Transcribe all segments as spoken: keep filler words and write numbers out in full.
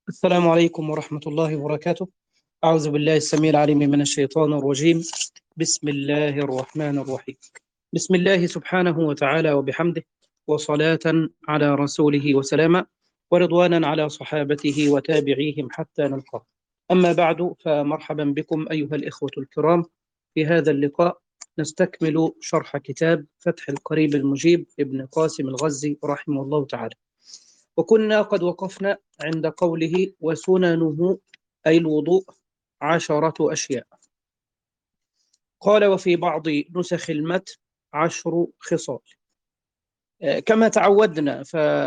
السلام عليكم ورحمة الله وبركاته. أعوذ بالله السميع العليم من الشيطان الرجيم. بسم الله الرحمن الرحيم. بسم الله سبحانه وتعالى وبحمده، وصلاة على رسوله وسلاما، ورضوانا على صحابته وتابعيهم حتى نلقاه. أما بعد، فمرحبا بكم أيها الإخوة الكرام في هذا اللقاء. نستكمل شرح كتاب فتح القريب المجيب ابن قاسم الغزي رحمه الله تعالى، وكنا قد وقفنا عند قوله وسننه أي الوضوء عشرة أشياء. قال وفي بعض نسخ المتن عشر خصال. كما تعودنا،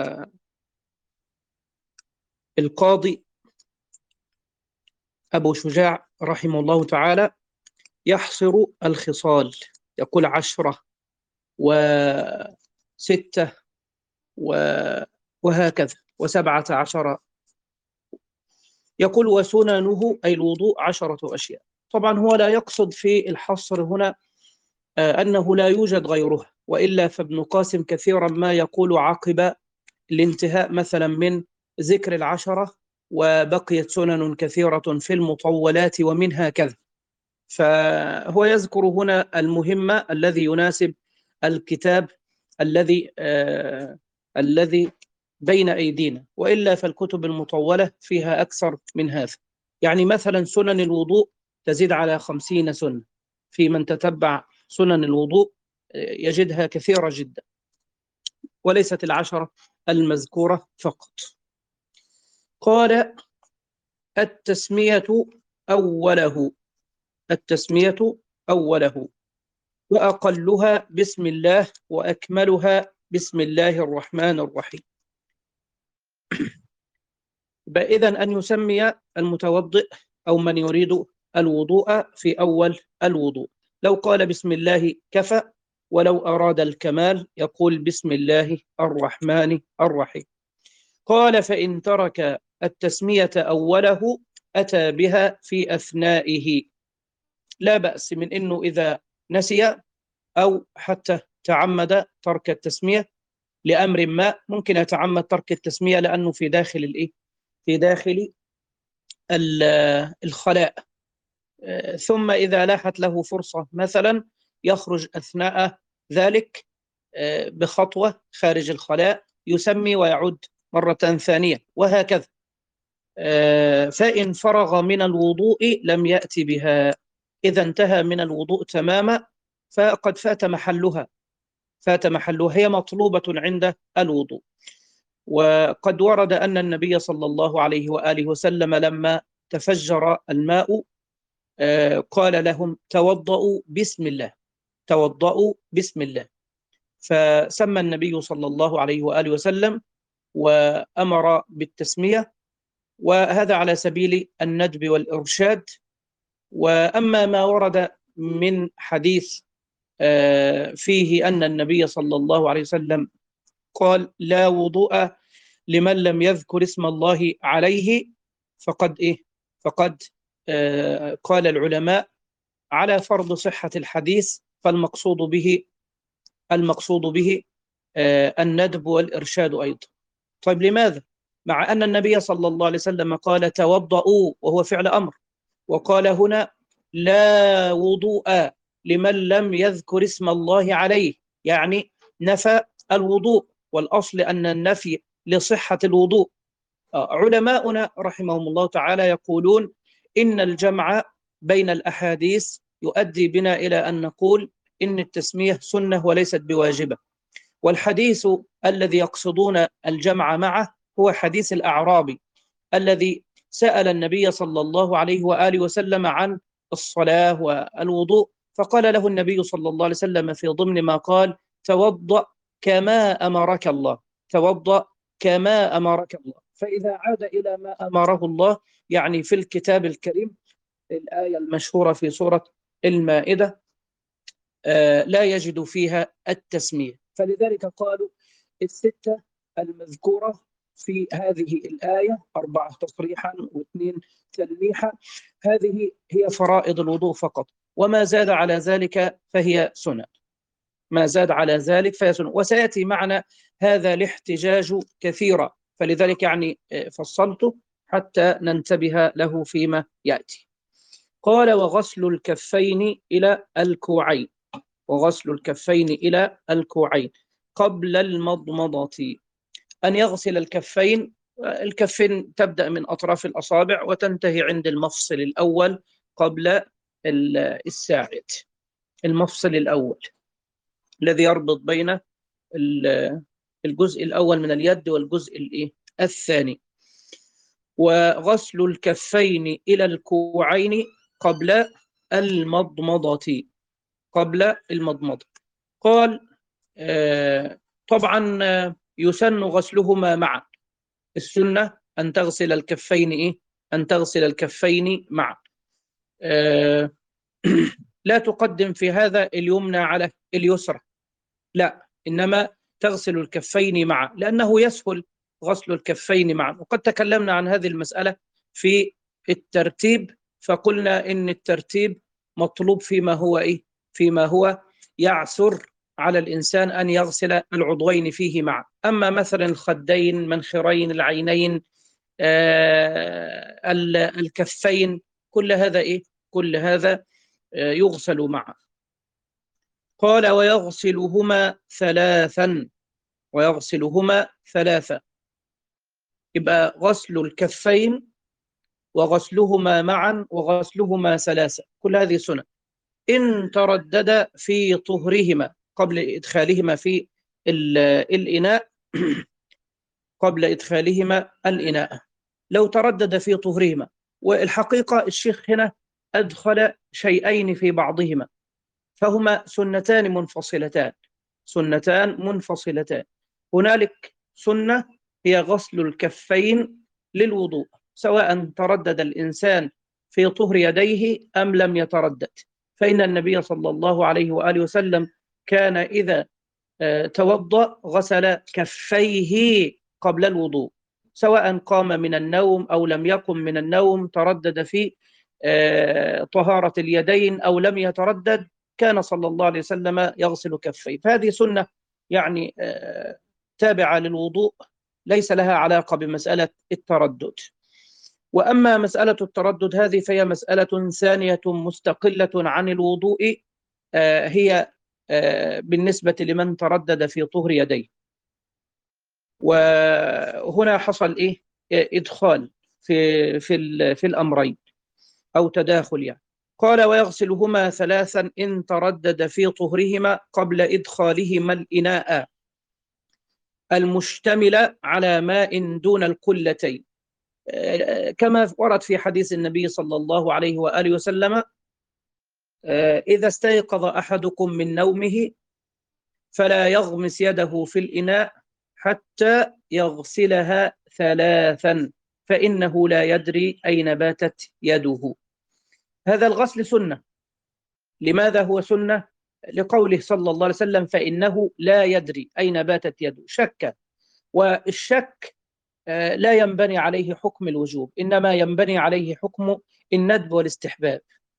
فالقاضي أبو شجاع رحمه الله تعالى يحصر الخصال، يقول عشرة وستة وهكذا وسبعة عشر. يقول وسننه أي الوضوء عشرة أشياء. طبعا هو لا يقصد في الحصر هنا أنه لا يوجد غيرها، وإلا فابن قاسم كثيرا ما يقول عقب الانتهاء مثلا من ذكر العشرة وبقيت سنن كثيرة في المطولات ومنها كذا، فهو يذكر هنا المهمة الذي يناسب الكتاب الذي آه الذي بين أيدينا، وإلا فالكتب المطولة فيها أكثر من هذا. يعني مثلا سنن الوضوء تزيد على خمسين سنة، في من تتبع سنن الوضوء يجدها كثيرة جدا، وليست العشرة المذكورة فقط. قال التسمية أوله، التسمية أوله، وأقلها بسم الله، وأكملها بسم الله الرحمن الرحيم. إذن أن يسمي المتوضئ أو من يريد الوضوء في أول الوضوء. لو قال بسم الله كفى، ولو أراد الكمال يقول بسم الله الرحمن الرحيم. قال فإن ترك التسمية أوله أتى بها في أثنائه. لا بأس من أنه إذا نسي أو حتى تعمد ترك التسمية لأمر ما، ممكن يتعمد ترك التسمية لأنه في داخل الإيه؟ في داخل الخلاء، ثم إذا لاحت له فرصة مثلا يخرج أثناء ذلك بخطوة خارج الخلاء يسمي ويعود مرة ثانية، وهكذا. فإن فرغ من الوضوء لم يأتي بها. إذا انتهى من الوضوء تماما فقد فات محلها، فات محلها، هي مطلوبة عند الوضوء. وقد ورد أن النبي صلى الله عليه وآله وسلم لما تفجر الماء قال لهم توضؤوا بسم الله، توضؤوا بسم الله. فسمى النبي صلى الله عليه وآله وسلم وأمر بالتسمية، وهذا على سبيل الندب والإرشاد. وأما ما ورد من حديث فيه أن النبي صلى الله عليه وسلم قال لا وضوء لمن لم يذكر اسم الله عليه، فقد إيه فقد آه قال العلماء على فرض صحة الحديث، فالمقصود به المقصود به آه الندب والإرشاد أيضا. طيب لماذا؟ مع أن النبي صلى الله عليه وسلم قال توضؤوا وهو فعل أمر، وقال هنا لا وضوء لمن لم يذكر اسم الله عليه، يعني نفى الوضوء، والأصل أن النفي لصحة الوضوء. علماؤنا رحمهم الله تعالى يقولون إن الجمع بين الأحاديث يؤدي بنا إلى أن نقول إن التسمية سنة وليست بواجبة. والحديث الذي يقصدون الجمع معه هو حديث الأعرابي الذي سأل النبي صلى الله عليه وآله وسلم عن الصلاة والوضوء، فقال له النبي صلى الله عليه وسلم في ضمن ما قال توضأ كما أمرك الله، توضأ كما أمرك الله. فإذا عاد إلى ما أمره الله، يعني في الكتاب الكريم الآية المشهورة في سورة المائدة آه لا يجد فيها التسمية، فلذلك قالوا الستة المذكورة في هذه الآية، أربعة تصريحا واثنين تلميحا، هذه هي فرائض الوضوء فقط، وما زاد على ذلك فهي سنة، ما زاد على ذلك فهي سنة. وسيأتي معنا هذا الاحتجاج كثيرا، فلذلك يعني فصلته حتى ننتبه له فيما يأتي. قال وغسل الكفين إلى الكوعين، وغسل الكفين إلى الكوعين قبل المضمضة. أن يغسل الكفين، الكفين تبدأ من أطراف الأصابع وتنتهي عند المفصل الأول قبل الساعد، المفصل الأول الذي يربط بين الجزء الأول من اليد والجزء الثاني. وغسل الكفين إلى الكوعين قبل المضمضة، قبل المضمضة. قال آه طبعا يسن غسلهما معا، السنة أن تغسل الكفين إيه؟ أن تغسل الكفين معا. آه لا تقدم في هذا اليمنى على اليسرى، لا، إنما تغسل الكفين معا لأنه يسهل غسل الكفين معا. وقد تكلمنا عن هذه المسألة في الترتيب، فقلنا إن الترتيب مطلوب فيما هو إيه؟ فيما هو يعسر على الإنسان أن يغسل العضوين فيه معا. أما مثلا الخدين، منخرين، العينين، آه الكفين، كل هذا إيه؟ كل هذا آه يغسل معا. قال ويغسلهما ثلاثا، ويغسلهما ثلاثا. يبقى غسل الكفين وغسلهما معا وغسلهما ثلاثا، كل هذه سنة. إن تردد في طهرهما قبل إدخالهما في الإناء قبل إدخالهما الإناء، لو تردد في طهرهما. والحقيقة الشيخ هنا أدخل شيئين في بعضهما، فهما سنتان منفصلتان، سنتان منفصلتان. هنالك سنة هي غسل الكفين للوضوء، سواء تردد الإنسان في طهر يديه أم لم يتردد، فإن النبي صلى الله عليه وآله وسلم كان إذا توضأ غسل كفيه قبل الوضوء، سواء قام من النوم أو لم يقم من النوم، تردد في طهارة اليدين أو لم يتردد، كان صلى الله عليه وسلم يغسل كفيه. فهذه سنة يعني تابعة للوضوء، ليس لها علاقة بمسألة التردد. وأما مسألة التردد هذه فهي مسألة ثانية مستقلة عن الوضوء، هي بالنسبة لمن تردد في طهر يديه. وهنا حصل إيه؟ إدخال في في في الأمرين أو تداخل يعني. قال ويغسلهما ثلاثا إن تردد في طهرهما قبل إدخالهما الإناء المشتمل على ماء دون القلتين، كما ورد في حديث النبي صلى الله عليه وآله وسلم: إذا استيقظ أحدكم من نومه فلا يغمس يده في الإناء حتى يغسلها ثلاثا فإنه لا يدري أين باتت يده. هذا الغسل سنة. لماذا هو سنة؟ لقوله صلى الله عليه وسلم: فإنه لا يدري أين باتت يده، شك. والشك لا ينبني عليه حكم الوجوب، إنما ينبني عليه حكم الندب والاستحباب.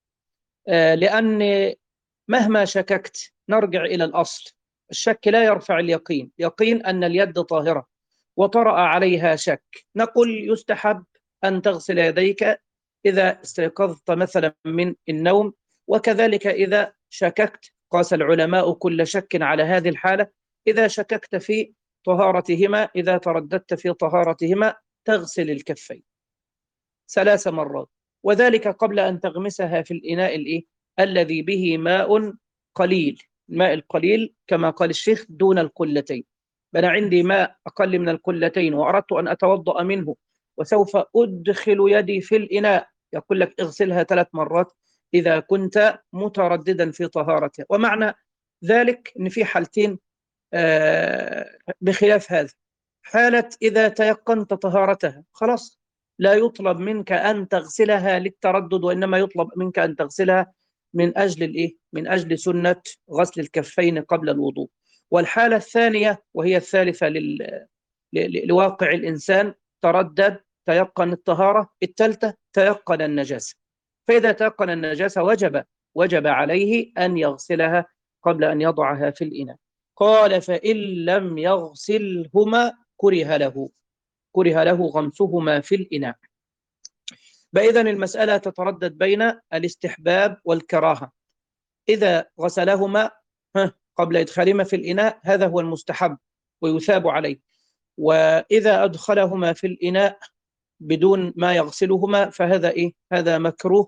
لأن مهما شككت نرجع إلى الأصل، الشك لا يرفع اليقين. يقين أن اليد طاهرة وطرأ عليها شك، نقول يستحب أن تغسل يديك إذا استيقظت مثلا من النوم، وكذلك إذا شككت. قاس العلماء كل شك على هذه الحالة. إذا شككت في طهارتهما، إذا ترددت في طهارتهما، تغسل الكفين ثلاث مرات، وذلك قبل أن تغمسها في الإناء الإيه؟ الذي به ماء قليل. الماء القليل كما قال الشيخ دون القلتين. أنا عندي ماء أقل من القلتين وأردت أن أتوضأ منه وسوف أدخل يدي في الإناء، يقول لك اغسلها ثلاث مرات إذا كنت مترددا في طهارتها. ومعنى ذلك أن في حالتين بخلاف هذا: حالة إذا تيقنت طهارتها خلاص لا يطلب منك أن تغسلها للتردد، وإنما يطلب منك أن تغسلها من أجل الإيه؟ من أجل سنة غسل الكفين قبل الوضوء. والحالة الثانية وهي الثالثة لل... لواقع الإنسان: تردد تيقن الطهارة. الثالثة تيقن النجاسة. فإذا تيقن النجاسة وجب وجب عليه أن يغسلها قبل أن يضعها في الإناء. قال فإن لم يغسلهما كره له كره له غمسهما في الإناء. فإذا المسألة تتردد بين الاستحباب والكراهة. إذا غسلهما قبل إدخالهما في الإناء هذا هو المستحب ويثاب عليه، وإذا أدخلهما في الإناء بدون ما يغسلهما فهذا إيه؟ هذا مكروه،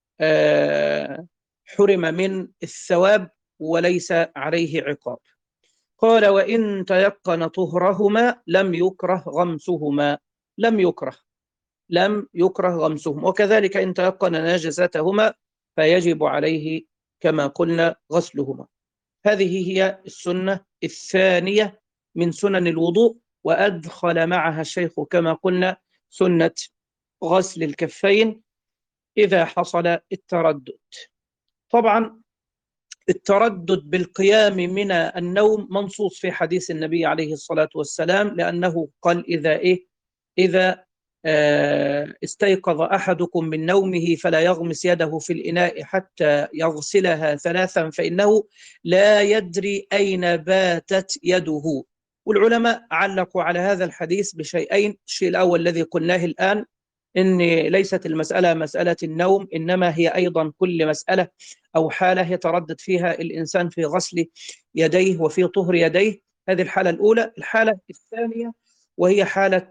آه حرم من الثواب وليس عليه عقاب. قال وإن تيقن طهرهما لم يكره غمسهما. لم يكره لم يكره غمسهما. وكذلك إن تيقن نجستهما فيجب عليه كما قلنا غسلهما. هذه هي السنة الثانية من سنن الوضوء، وأدخل معها الشيخ كما قلنا سنة غسل الكفين إذا حصل التردد. طبعا التردد بالقيام من النوم منصوص في حديث النبي عليه الصلاة والسلام، لأنه قال إذا إيه إذا استيقظ أحدكم من نومه فلا يغمس يده في الإناء حتى يغسلها ثلاثا فإنه لا يدري أين باتت يده. والعلماء علقوا على هذا الحديث بشيئين. الشيء الأول الذي قلناه الآن، إن ليست المسألة مسألة النوم، إنما هي أيضا كل مسألة أو حالة يتردد فيها الإنسان في غسل يديه وفي طهر يديه. هذه الحالة الأولى. الحالة الثانية وهي حالة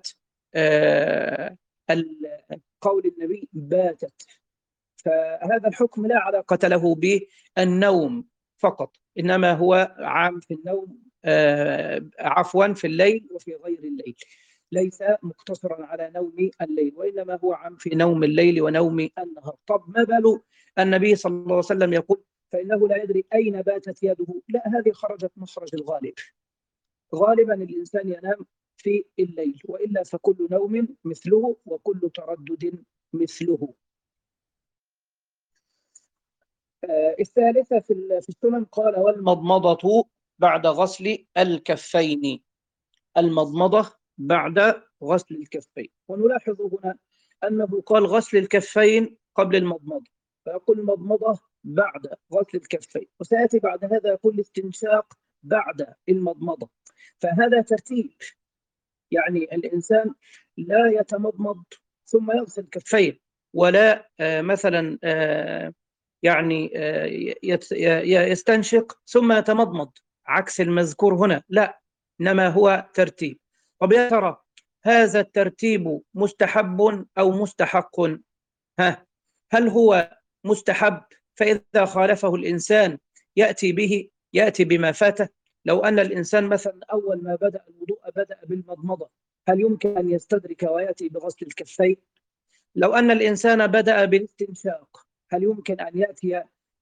آه قول النبي باتت، فهذا الحكم لا علاقة له بالنوم فقط، إنما هو عام في النوم آه عفوا في الليل وفي غير الليل، ليس مقتصرا على نوم الليل، وإنما هو عام في نوم الليل ونوم النهار. طب ما بال النبي صلى الله عليه وسلم يقول فإنه لا يدري أين باتت يده؟ لا، هذه خرجت مخرج الغالب. غالبا الإنسان ينام في الليل، وإلا فكل نوم مثله وكل تردد مثله. آه الثالثة في السنن قال والمضمضة بعد غسل الكفين. المضمضة بعد غسل الكفين. ونلاحظ هنا أنه قال غسل الكفين قبل المضمضة، فيقول المضمضة بعد غسل الكفين، وسيأتي بعد هذا يقول الاستنشاق بعد المضمضة. فهذا ترتيب، يعني الإنسان لا يتمضمض ثم يغسل الكفين، ولا آه مثلا آه يعني آه يستنشق ثم يتمضمض عكس المذكور هنا، لا، إنما هو ترتيب. طب يا ترى هذا الترتيب مستحب أو مستحق؟ ها هل هو مستحب فإذا خالفه الإنسان يأتي به يأتي بما فاته؟ لو أن الإنسان مثلا أول ما بدأ الوضوء بدأ بالمضمضة، هل يمكن أن يستدرك ويأتي بغسل الكفين؟ لو أن الإنسان بدأ بالاستنشاق، هل يمكن أن يأتي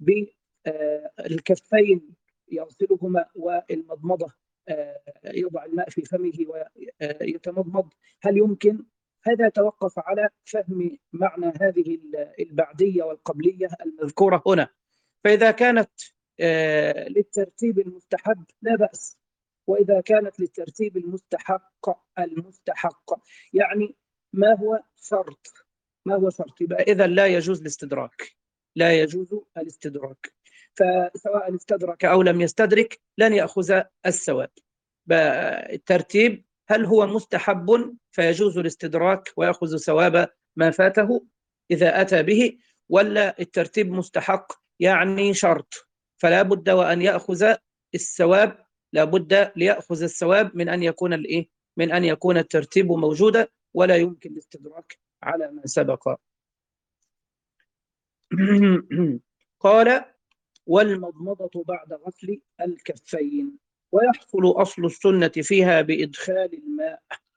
بالكفين يغسلهما والمضمضة يضع الماء في فمه ويتمضمض؟ هل يمكن؟ هذا يتوقف على فهم معنى هذه البعدية والقبلية المذكورة هنا. فإذا كانت للترتيب المستحب لا بأس، وإذا كانت للترتيب المستحق المستحق يعني ما هو شرط ما هو شرط يبقى إذا لا يجوز الاستدراك، لا يجوز الاستدراك. فسواء استدرك أو لم يستدرك لن يأخذ الثواب. الترتيب هل هو مستحب فيجوز الاستدراك ويأخذ ثواب ما فاته إذا أتى به، ولا الترتيب مستحق يعني شرط فلا بد وأن يأخذ الثواب، لا بد ليأخذ الثواب من أن يكون الإيه من أن يكون الترتيب موجودا ولا يمكن الاستدراك على ما سبق. قال والمضمضة بعد غسل الكفين، ويحصل أصل السنة فيها بإدخال الماء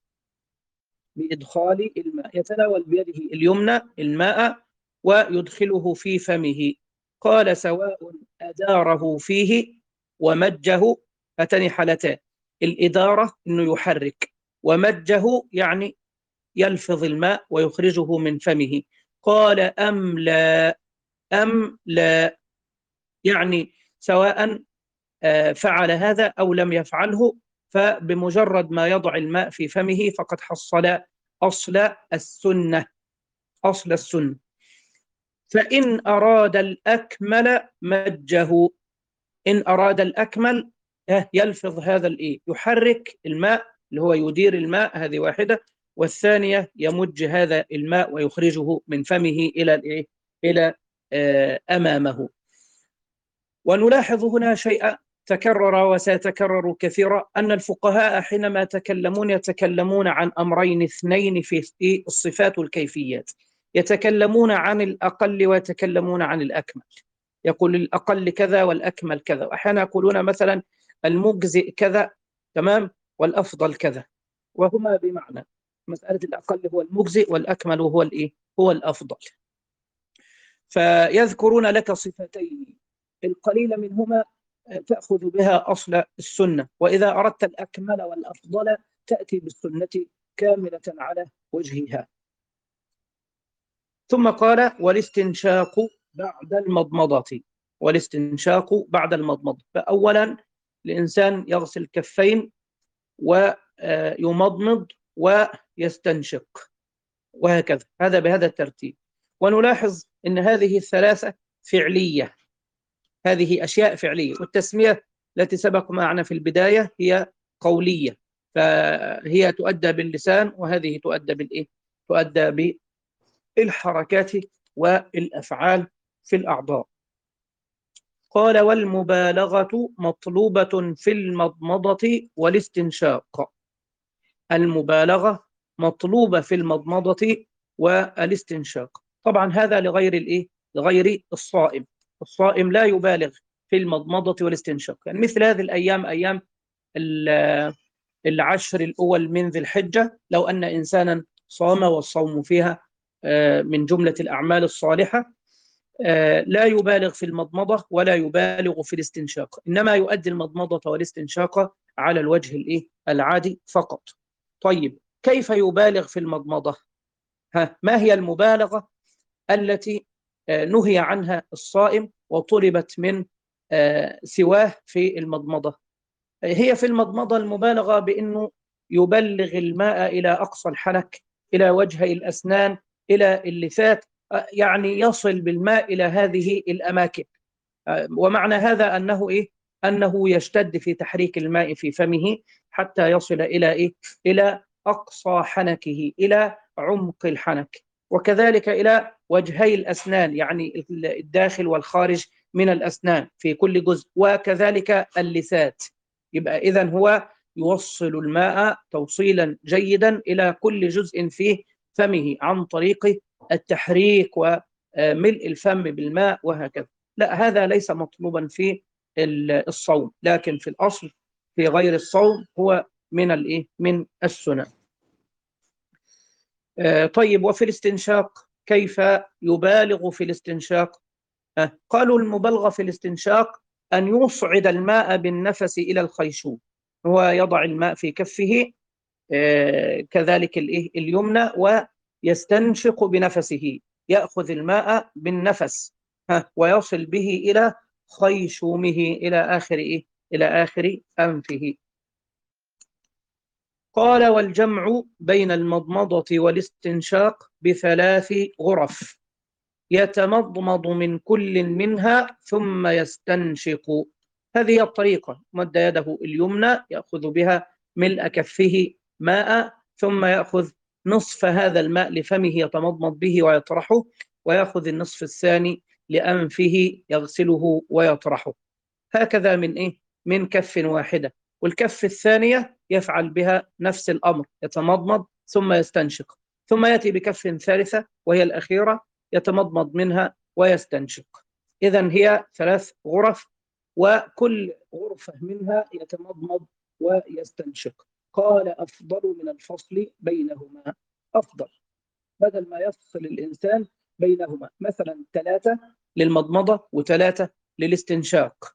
بإدخال الماء يتناول بيده اليمنى الماء ويدخله في فمه. قال سواء أداره فيه ومجه. هاتان حالتان، الإدارة إنه يحرك، ومجه يعني يلفظ الماء ويخرجه من فمه. قال أم لا أم لا يعني سواء فعل هذا أو لم يفعله، فبمجرد ما يضع الماء في فمه فقد حصل أصل السنة أصل السنة. فإن أراد الأكمل مجه. إن أراد الأكمل يلفظ هذا الإيه يحرك الماء اللي هو يدير الماء، هذه واحدة. والثانية يمج هذا الماء ويخرجه من فمه إلى الإيه؟ إلى أمامه. ونلاحظ هنا شيئا تكرر وسيتكرر كثيرا، أن الفقهاء حينما يتكلمون يتكلمون عن أمرين اثنين في الصفات والكيفيات. يتكلمون عن الأقل ويتكلمون عن الأكمل. يقول الأقل كذا والأكمل كذا، وأحيانا يقولون مثلا المجزئ كذا تمام والأفضل كذا، وهما بمعنى مسألة الأقل هو المجزئ والأكمل هو الإيه؟ هو الأفضل. فيذكرون لك صفتين، القليل منهما تأخذ بها أصل السنة، وإذا أردت الأكمل والأفضل تأتي بالسنة كاملة على وجهها. ثم قال والاستنشاق بعد المضمضة. والاستنشاق بعد المضمضة، فأولا الإنسان يغسل الكفين ويمضمض ويستنشق وهكذا، هذا بهذا الترتيب. ونلاحظ أن هذه الثلاثة فعلية، هذه أشياء فعلية، والتسمية التي سبق معنا في البداية هي قولية، فهي تؤدى باللسان وهذه تؤدى بالإيه؟ تؤدى بالحركات والأفعال في الأعضاء. قال والمبالغة مطلوبة في المضمضة والاستنشاق. المبالغة مطلوبة في المضمضة والاستنشاق. طبعا هذا لغير الإيه؟ لغير الصائم. الصائم لا يبالغ في المضمضة والاستنشاق. يعني مثل هذه الأيام، أيام العشر الأول من ذي الحجة، لو أن إنسانا صام والصوم فيها من جملة الأعمال الصالحة، لا يبالغ في المضمضة ولا يبالغ في الاستنشاق، إنما يؤدي المضمضة والاستنشاق على الوجه الإيه؟ العادي فقط. طيب كيف يبالغ في المضمضة؟ ها، ما هي المبالغة التي نهي عنها الصائم وطلبت من سواه في المضمضة؟ هي في المضمضة المبالغة بأنه يبلغ الماء إلى أقصى الحنك، إلى وجهي الأسنان، إلى اللثات، يعني يصل بالماء إلى هذه الأماكن. ومعنى هذا أنه إيه؟ أنه يشتد في تحريك الماء في فمه حتى يصل إلى إيه؟ إلى أقصى حنكه، إلى عمق الحنك، وكذلك إلى وجهي الأسنان، يعني الداخل والخارج من الأسنان في كل جزء، وكذلك اللثات. يبقى إذن هو يوصل الماء توصيلا جيدا إلى كل جزء في فمه عن طريق التحريك وملء الفم بالماء وهكذا. لا، هذا ليس مطلوبا في الصوم، لكن في الأصل في غير الصوم هو من الإيه؟ من السنة. طيب وفي الاستنشاق كيف يبالغ في الاستنشاق؟ قالوا المبالغة في الاستنشاق أن يصعد الماء بالنفس إلى الخيشوم. هو يضع الماء في كفه كذلك الإيه؟ اليمنى، ويستنشق بنفسه، يأخذ الماء بالنفس ويصل به إلى خيشومه، إلى آخر إيه؟ إلى آخر أنفه. قال والجمع بين المضمضة والاستنشاق بثلاث غرف، يتمضمض من كل منها ثم يستنشق. هذه الطريقة، مد يده اليمنى يأخذ بها ملء كفه ماء، ثم يأخذ نصف هذا الماء لفمه يتمضمض به ويطرحه، ويأخذ النصف الثاني لأنفه يغسله ويطرحه، هكذا من إيه؟ من كف واحدة. والكف الثانية يفعل بها نفس الأمر، يتمضمض ثم يستنشق، ثم يأتي بكف ثالثة وهي الأخيرة يتمضمض منها ويستنشق. إذن هي ثلاث غرف، وكل غرفة منها يتمضمض ويستنشق. قال أفضل من الفصل بينهما. أفضل، بدل ما يفصل الإنسان بينهما مثلا ثلاثة للمضمضة وثلاثة للاستنشاق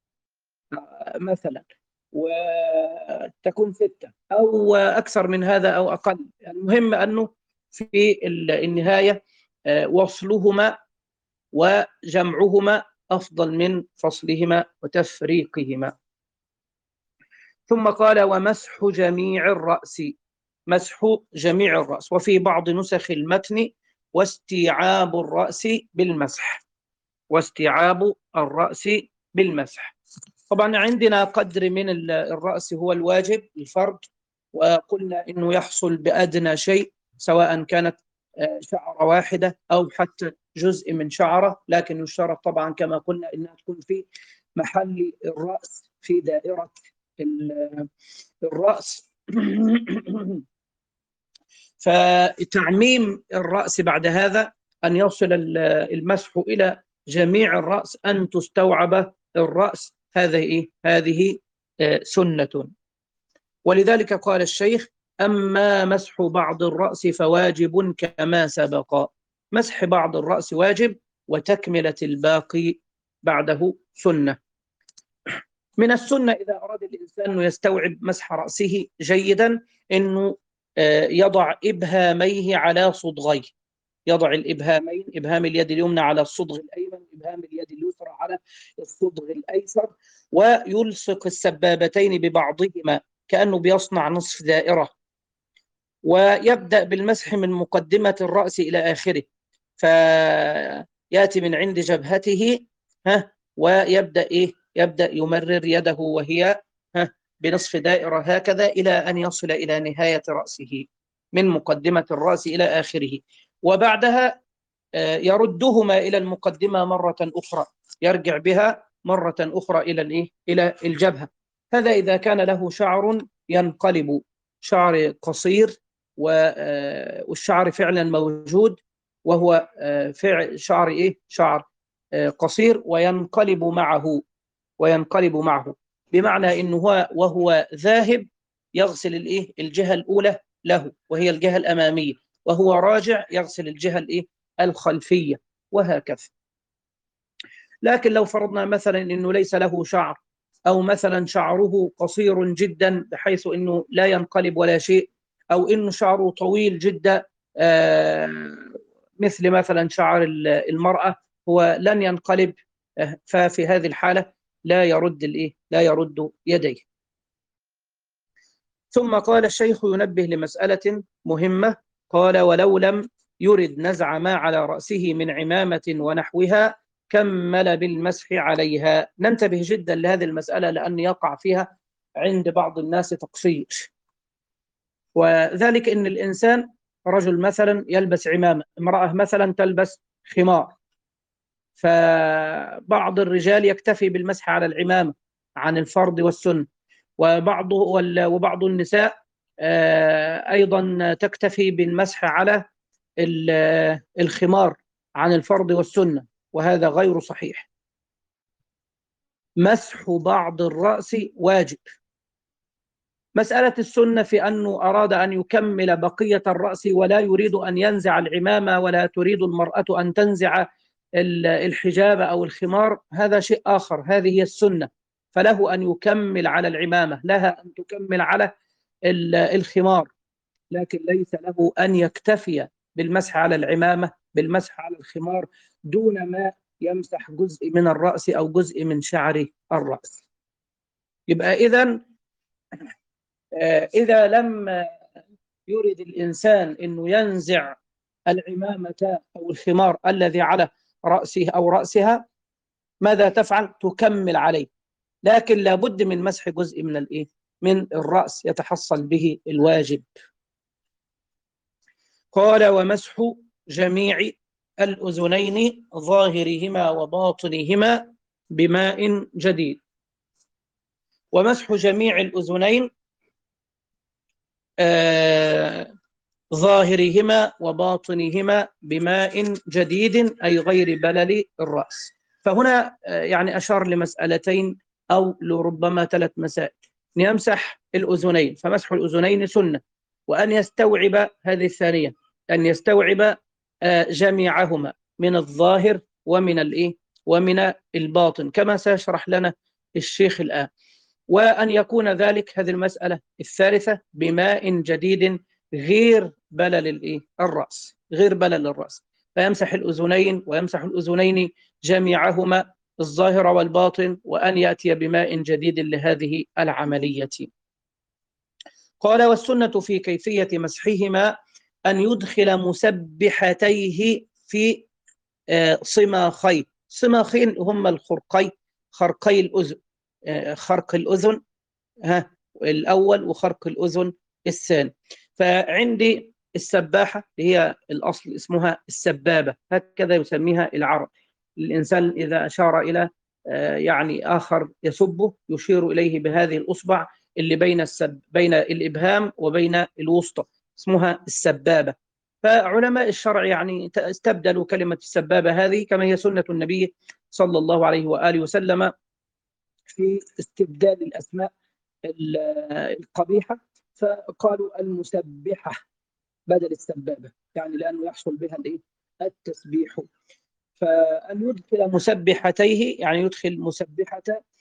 مثلا، وتكون ستة أو أكثر من هذا أو أقل. المهم أنه في النهاية وصلهما وجمعهما أفضل من فصلهما وتفريقهما. ثم قال ومسح جميع الرأس. مسح جميع الرأس، وفي بعض نسخ المتن واستيعاب الرأس بالمسح. واستيعاب الرأس بالمسح. طبعا عندنا قدر من الرأس هو الواجب الفرض، وقلنا إنه يحصل بأدنى شيء، سواء كانت شعرة واحدة أو حتى جزء من شعرة، لكن يشترط طبعا كما قلنا إنها تكون في محل الرأس، في دائرة الرأس. فتعميم الرأس بعد هذا أن يصل المسح إلى جميع الرأس، أن تستوعب الرأس، هذه إيه؟ هذه سنة. ولذلك قال الشيخ: أما مسح بعض الرأس فواجب كما سبق. مسح بعض الرأس واجب، وتكملة الباقي بعده سنة. من السنة إذا أراد الإنسان أن يستوعب مسح رأسه جيدا أنه يضع إبهاميه على صدغيه، يضع الإبهامين، إبهام اليد اليمنى على الصدغ الأيمن، إبهام اليد اليسرى على الصدغ الأيسر، ويلصق السبابتين ببعضهما كأنه بيصنع نصف دائرة، ويبدأ بالمسح من مقدمة الرأس إلى آخره، فيأتي من عند جبهته ها ويبدأ إيه؟ يبدأ يمرر يده وهي ها بنصف دائرة هكذا إلى أن يصل إلى نهاية رأسه، من مقدمة الرأس إلى آخره، وبعدها يردهما إلى المقدمة مرة أخرى، يرجع بها مرة أخرى إلى الإيه؟ إلى الجبهة. هذا إذا كان له شعر ينقلب، شعر قصير والشعر فعلا موجود، وهو فعل شعر إيه؟ شعر قصير وينقلب معه، وينقلب معه بمعنى إنه هو وهو ذاهب يغسل الإيه؟ الجهة الأولى له وهي الجهة الأمامية، وهو راجع يغسل الجهة الإيه؟ الخلفية، وهكذا. لكن لو فرضنا مثلا إنه ليس له شعر، أو مثلا شعره قصير جدا بحيث إنه لا ينقلب ولا شيء، أو إنه شعره طويل جدا مثل مثلا شعر المرأة، هو لن ينقلب، ففي هذه الحالة لا يرد الإيه؟ لا يرد يديه. ثم قال الشيخ ينبه لمسألة مهمة، قال: ولو لم يرد نزع ما على رأسه من عمامة ونحوها كمل بالمسح عليها. ننتبه جدا لهذه المسألة لأن يقع فيها عند بعض الناس تقصير، وذلك إن الإنسان رجل مثلا يلبس عمامة، امرأة مثلا تلبس خمار، فبعض الرجال يكتفي بالمسح على العمامة عن الفرض والسنة، وبعض وبعض النساء أيضا تكتفي بالمسح على الخمار عن الفرض والسنة، وهذا غير صحيح. مسح بعض الرأس واجب. مسألة السنة في أنه أراد أن يكمل بقية الرأس ولا يريد أن ينزع العمامة، ولا تريد المرأة أن تنزع الحجاب أو الخمار، هذا شيء آخر، هذه هي السنة، فله أن يكمل على العمامة، لها أن تكمل على الخمار، لكن ليس له أن يكتفي بالمسح على العمامة، بالمسح على الخمار، دون ما يمسح جزء من الرأس أو جزء من شعر الرأس. يبقى إذن إذا لم يريد الإنسان أنه ينزع العمامة أو الخمار الذي على رأسه أو رأسها، ماذا تفعل؟ تكمل عليه، لكن لابد من مسح جزء من الإيه؟ من الرأس يتحصل به الواجب. قال: ومسح جميع الأذنين ظاهرهما وباطنهما بماء جديد. ومسح جميع الأذنين آه ظاهرهما وباطنهما بماء جديد، أي غير بلل الرأس. فهنا يعني أشار لمسألتين أو لربما ثلاث مسائل. يمسح الأذنين، فمسح الأذنين سنة، وأن يستوعب هذه الثانية، أن يستوعب جميعهما من الظاهر ومن الإيه ومن الباطن، كما سيشرح لنا الشيخ الآن. وأن يكون ذلك، هذه المسألة الثالثة، بماء جديد غير بلل الإيه الرأس، غير بلل الرأس، فيمسح الأذنين ويمسح الأذنين جميعهما الظاهر والباطن، وأن يأتي بماء جديد لهذه العملية. قال: والسنة في كيفية مسحهما أن يدخل مسبحتيه في صماخين. صماخين هم الخرقي، خرقي الأذن، خرق الأذن ها الأول وخرق الأذن الثاني. فعندي السباحة اللي هي الأصل اسمها السبابة، هكذا يسميها العرب. الإنسان إذا أشار إلى يعني آخر يسبه يشير إليه بهذه الأصبع اللي بين السب بين الإبهام وبين الوسطى، اسمها السبابة. فعلماء الشرع يعني استبدلوا كلمة السبابة هذه كما هي سنة النبي صلى الله عليه وآله وسلم في استبدال الأسماء القبيحة، فقالوا المسبحة بدل السبابة، يعني لأنه يحصل بها التسبيح. فأن يدخل مسبحتيه يعني يدخل مسبحة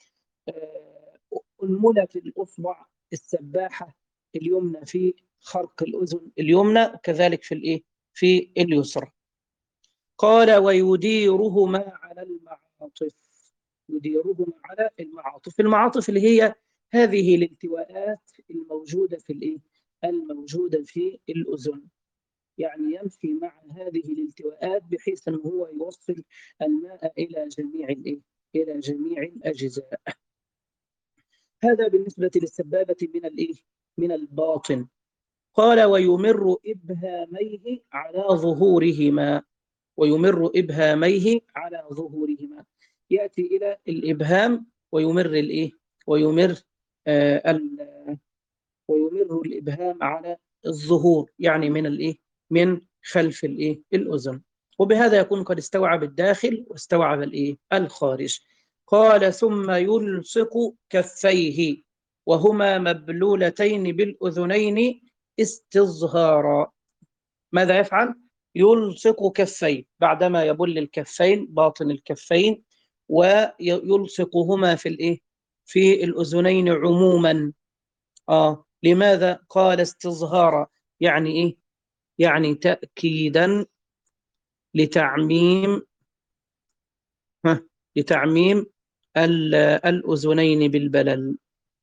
أنملة الأصبع السباحة اليمنى في خرق الأذن اليمنى، وكذلك في الإيه في اليسرى. قال ويديرهما على المعاطف، يديرهما على المعاطف. المعاطف اللي هي هذه الالتواءات الموجودة في الإيه الموجودة في الأذن، يعني يمشي مع هذه الالتواءات بحيث أنه هو يوصل الماء إلى جميع الإيه إلى جميع الأجزاء. هذا بالنسبة للسبابة من الإيه من الباطن. قال ويمر إبهاميه على ظهورهما، ويمر إبهاميه على ظهورهما، يأتي إلى الإبهام ويمر الإيه ويمر آه ويمر الإبهام على الظهور، يعني من الإيه من خلف الإيه الأذن، وبهذا يكون قد استوعب الداخل واستوعب الإيه الخارج. قال ثم يلصق كفيه وهما مبلولتين بالأذنين استظهارا. ماذا يفعل؟ يلصق كفيه بعدما يبل الكفين باطن الكفين ويلصقهما في الإيه في الأذنين عموما. آه لماذا؟ قال استظهارا، يعني إيه يعني تأكيدا لتعميم ها لتعميم الأذنين بالبلل.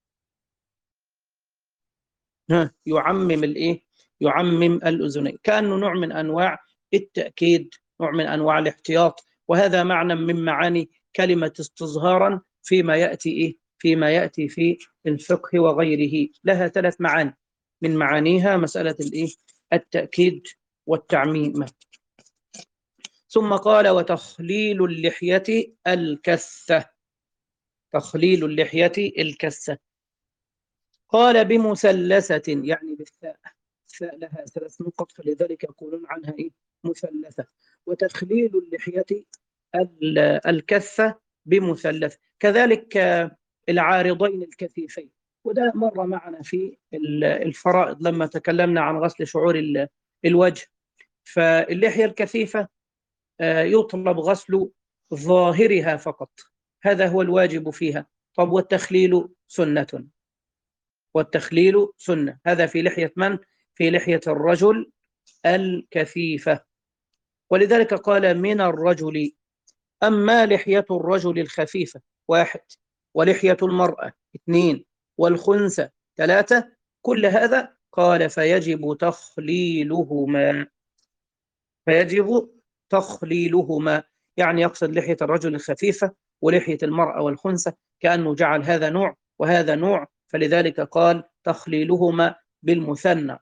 ها يعمم الإيه يعمم الأذنين، كأنه نوع من أنواع التأكيد، نوع من أنواع الاحتياط. وهذا معنى من معاني كلمة استظهارا فيما يأتي إيه فيما يأتي في الفقه وغيره. لها ثلاث معاني، من معانيها مسألة الإيه التأكيد والتعميم. ثم قال وتخليل اللحية الكثة، تخليل اللحية الكثة. قال بمثلثة يعني بالثاء، الثاء لها ثلاث نقط فلذلك يقولون عنها إيه مثلثة. وتخليل اللحية الكثة بمثلث، كذلك العارضين الكثيفين، وده مر معنا في الفرائض لما تكلمنا عن غسل شعور الوجه. فاللحية الكثيفة يطلب غسل ظاهرها فقط، هذا هو الواجب فيها. طب والتخليل سنة، والتخليل سنة، هذا في لحية من؟ في لحية الرجل الكثيفة. ولذلك قال من الرجل. أما لحية الرجل الخفيفة واحد، ولحية المرأة اثنين، والخنثى ثلاثة، كل هذا قال فيجب تخليلهما، فيجب تخليلهما، يعني يقصد لحية الرجل الخفيفة ولحية المرأة والخنثى، كأنه جعل هذا نوع وهذا نوع، فلذلك قال تخليلهما بالمثنى.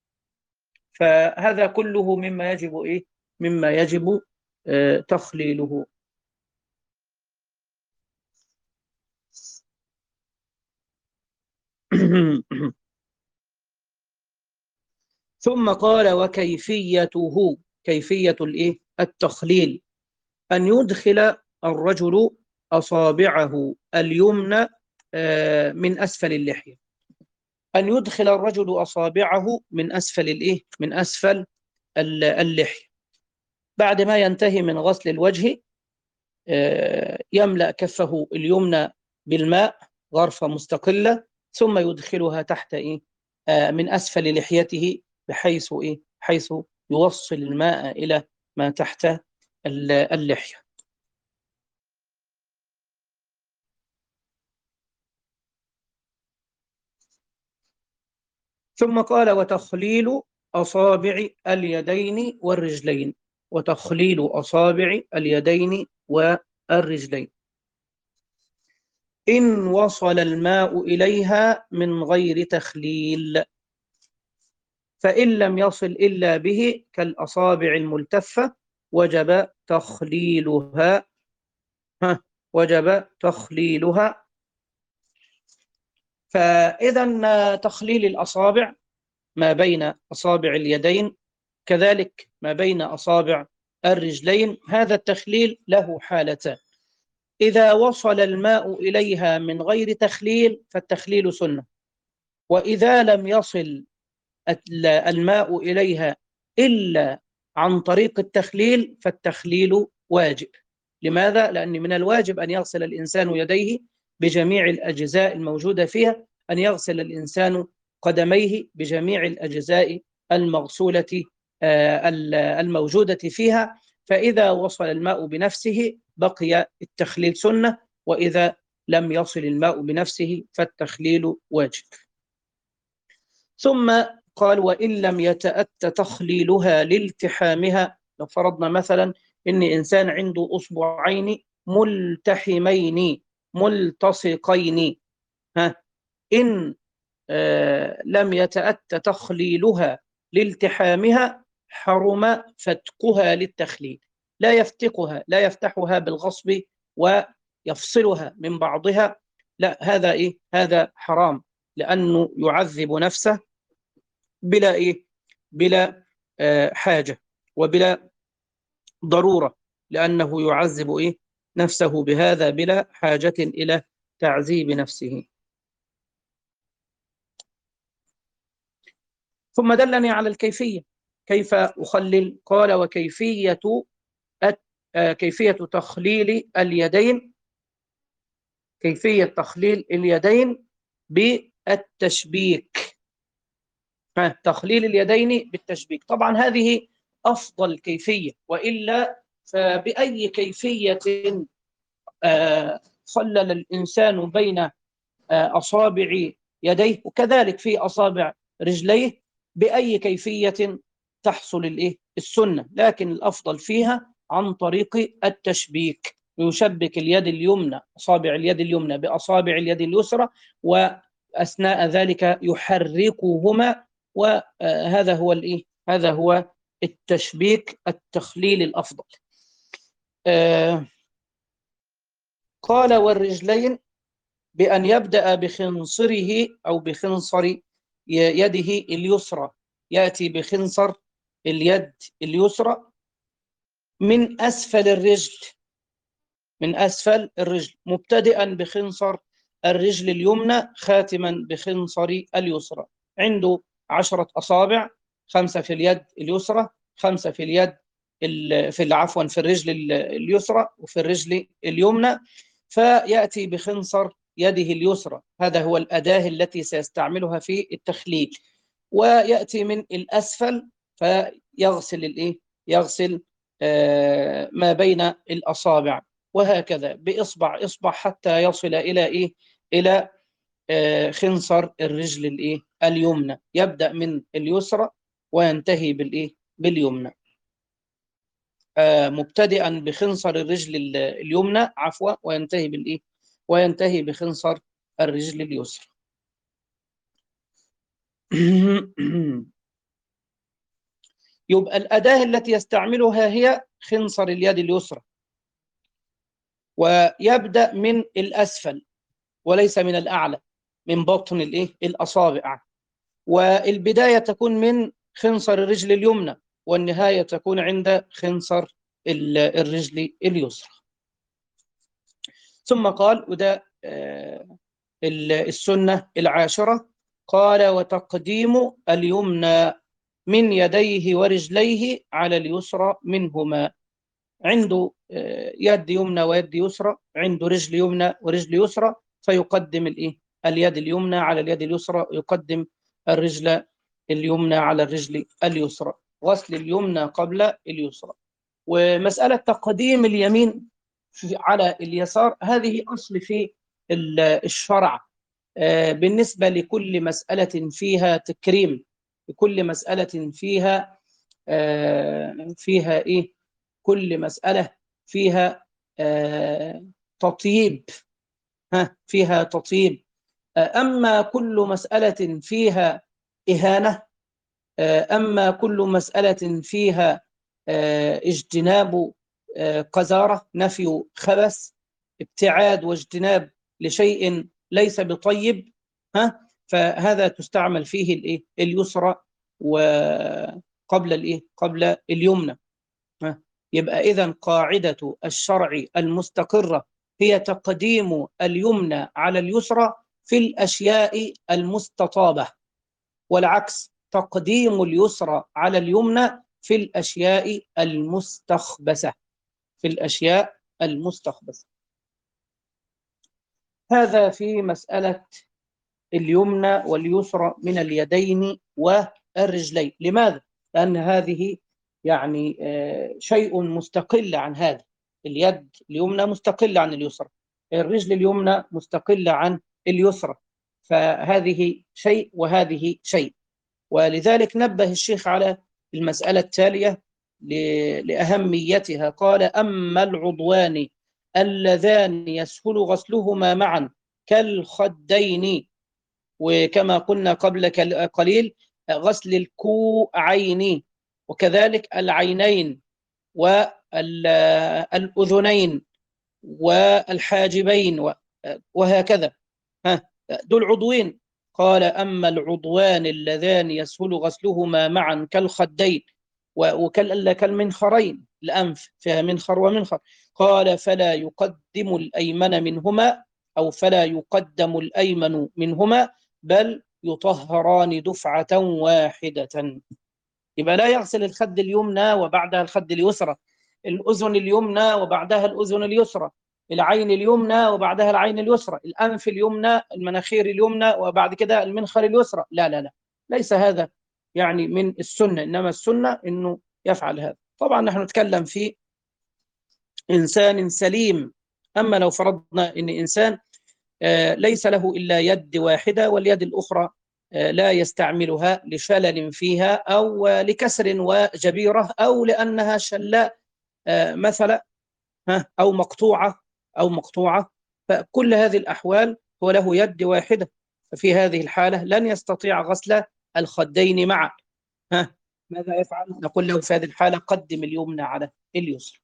فهذا كله مما يجب إيه مما يجب آه تخليله. ثم قال وكيفيته، كيفية الإيه التخليل، أن يدخل الرجل أصابعه اليمنى من أسفل اللحية، أن يدخل الرجل أصابعه من أسفل الإيه من أسفل اللحية بعد ما ينتهي من غسل الوجه. يملأ كفه اليمنى بالماء غرفة مستقلة، ثم يدخلها تحت إيه من أسفل لحيته بحيث إيه حيث يوصل الماء إلى ما تحت اللحية. ثم قال وتخليل أصابع اليدين والرجلين، وتخليل أصابع اليدين والرجلين إن وصل الماء إليها من غير تخليل. فإن لم يصل إلا به كالأصابع الملتفة وجب تخليلها. ها وجب تخليلها. فإذا تخليل الأصابع ما بين أصابع اليدين، كذلك ما بين أصابع الرجلين، هذا التخليل له حالتان. إذا وصل الماء إليها من غير تخليل فالتخليل سنة، وإذا لم يصل الماء إليها إلا عن طريق التخليل فالتخليل واجب. لماذا؟ لأن من الواجب أن يغسل الإنسان يديه بجميع الأجزاء الموجودة فيها، أن يغسل الإنسان قدميه بجميع الأجزاء المغسولة الموجودة فيها. فإذا وصل الماء بنفسه بقي التخليل سنة، وإذا لم يصل الماء بنفسه فالتخليل واجب. ثم قال وإن لم يتأت تخليلها لالتحامها. لو فرضنا مثلا إن إنسان عنده أصبعين ملتحمين ملتصقين، ها إن آه لم يتأت تخليلها لالتحامها حرم فتقها للتخليل. لا يفتقها، لا يفتحها بالغصب ويفصلها من بعضها، لا، هذا إيه؟ هذا حرام، لأنه يعذب نفسه بلا إيه؟ بلا آه حاجة وبلا ضرورة، لأنه يعذب إيه؟ نفسه بهذا بلا حاجة إلى تعذيب نفسه. ثم دلني على الكيفية، كيف أخلل؟ قال وكيفية آه كيفية تخليل اليدين، كيفية تخليل اليدين بالتشبيك. تخليل اليدين بالتشبيك، طبعا هذه أفضل كيفية، وإلا فبأي كيفية خلل الإنسان بين أصابع يديه وكذلك في أصابع رجليه، بأي كيفية تحصل الإيه؟ السنة، لكن الأفضل فيها عن طريق التشبيك. يشبك اليد اليمنى، أصابع اليد اليمنى بأصابع اليد اليسرى، وأثناء ذلك يحركهما، وهذا هو الإيه؟ هذا هو التشبيك، التخليل الأفضل. آه قال والرجلين بأن يبدأ بخنصره أو بخنصر يده اليسرى، يأتي بخنصر اليد اليسرى من أسفل الرجل، من أسفل الرجل، مبتدئا بخنصر الرجل اليمنى خاتما بخنصر اليسرى. عنده عشرة أصابع، خمسة في اليد اليسرى، خمسة في اليد في عفوا في الرجل اليسرى وفي الرجل اليمنى، فيأتي بخنصر يده اليسرى، هذا هو الأداة التي سيستعملها في التخليل، ويأتي من الأسفل فيغسل الإيه؟ يغسل آه ما بين الأصابع، وهكذا بإصبع إصبع حتى يصل إلى إيه؟ إلى آه خنصر الرجل الإيه؟ اليمنى، يبدأ من اليسرى وينتهي بالإيه؟ باليمنى. آه مبتدئا بخنصر الرجل اليمنى عفوا وينتهي بالإيه؟ وينتهي بخنصر الرجل اليسرى. يبقى الأداة التي يستعملها هي خنصر اليد اليسرى، ويبدأ من الأسفل وليس من الأعلى، من بطن الإيه؟ الأصابع، والبداية تكون من خنصر الرجل اليمنى، والنهاية تكون عند خنصر الرجل اليسرى. ثم قال وده السنة العاشرة، قال وتقديم اليمنى من يديه ورجليه على اليسرى منهما. عنده يد يمنى ويد يسرى، عنده رجل يمنى ورجل يسرى، فيقدم الايه؟ اليد اليمنى على اليد اليسرى، يقدم الرجل اليمنى على الرجل اليسرى، غسل اليمنى قبل اليسرى. ومسألة تقديم اليمين على اليسار هذه أصل في الشرع بالنسبة لكل مسألة فيها تكريم، لكل مسألة فيها فيها إيه؟ كل مسألة فيها تطيب، ها فيها تطيب. أما كل مسألة فيها إهانة أما كل مسألة فيها اجتناب قذارة، نفي خبث، ابتعاد واجتناب لشيء ليس بطيب، ها فهذا تستعمل فيه الايه اليسرى وقبل الايه قبل اليمنى. ها يبقى إذن قاعدة الشرع المستقرة هي تقديم اليمنى على اليسرى في الأشياء المستطابة، والعكس تقديم اليسرى على اليمنى في الأشياء المستخبثة في الأشياء المستخبثة. هذا في مسألة اليمنى واليسرى من اليدين والرجلين. لماذا؟ لأن هذه يعني شيء مستقل عن هذا. اليد اليمنى مستقلة عن اليسرى، الرجل اليمنى مستقلة عن اليسرى، فهذه شيء وهذه شيء. ولذلك نبه الشيخ على المسألة التالية لأهميتها، قال: أما العضوان اللذان يسهل غسلهما معا كالخدين، وكما قلنا قبل قليل غسل الكوعين، وكذلك العينين والأذنين والحاجبين وهكذا، ها دول عضوين. قال: أما العضوان اللذان يسهل غسلهما معا كالخدين وكالمنخرين، الأنف فيها منخر ومنخر، قال: فلا يقدم الأيمن منهما أو فلا يقدم الأيمن منهما بل يطهران دفعة واحدة. يبقى لا يغسل الخد اليمنى وبعدها الخد اليسرى، الأذن اليمنى وبعدها الأذن اليسرى، العين اليمنى وبعدها العين اليسرى، الأنف اليمنى، المناخير اليمنى وبعد كده المنخر اليسرى. لا لا لا ليس هذا يعني من السنة، إنما السنة إنه يفعل هذا. طبعا نحن نتكلم في إنسان سليم. أما لو فرضنا إن إنسان ليس له إلا يد واحدة واليد الأخرى لا يستعملها لشلل فيها أو لكسر وجبيرة أو لأنها شلاء مثلا أو مقطوعة أو مقطوعة فكل هذه الأحوال هو له يد واحدة، ففي هذه الحالة لن يستطيع غسل الخدين معا. ها ماذا يفعل؟ نقول له في هذه الحالة قدم اليمنى على اليسرى.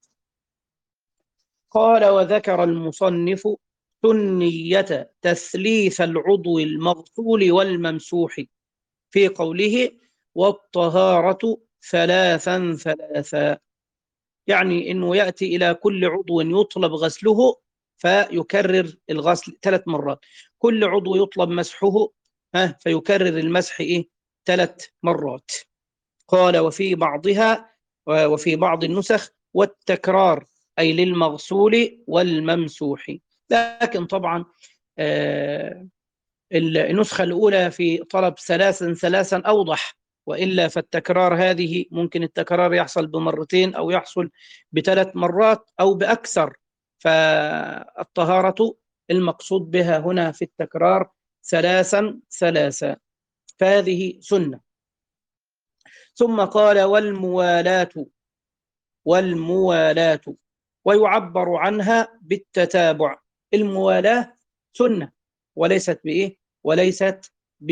قال: وذكر المصنف سنية تثليث العضو المغسول والممسوح في قوله: والطهارة ثلاثا ثلاثا، يعني أنه يأتي إلى كل عضو يطلب غسله فيكرر الغسل ثلاث مرات، كل عضو يطلب مسحه ها فيكرر المسح إيه ثلاث مرات. قال: وفي بعضها وفي بعض النسخ والتكرار، أي للمغسول والممسوح. لكن طبعا آه النسخة الأولى في طلب ثلاثا ثلاثا أوضح، وإلا فالتكرار هذه ممكن التكرار يحصل بمرتين أو يحصل بثلاث مرات أو بأكثر، فالطهارة المقصود بها هنا في التكرار ثلاثا ثلاثا، فهذه سنة. ثم قال: والموالاة والموالاة ويعبر عنها بالتتابع. الموالاة سنة وليست بإيه وليست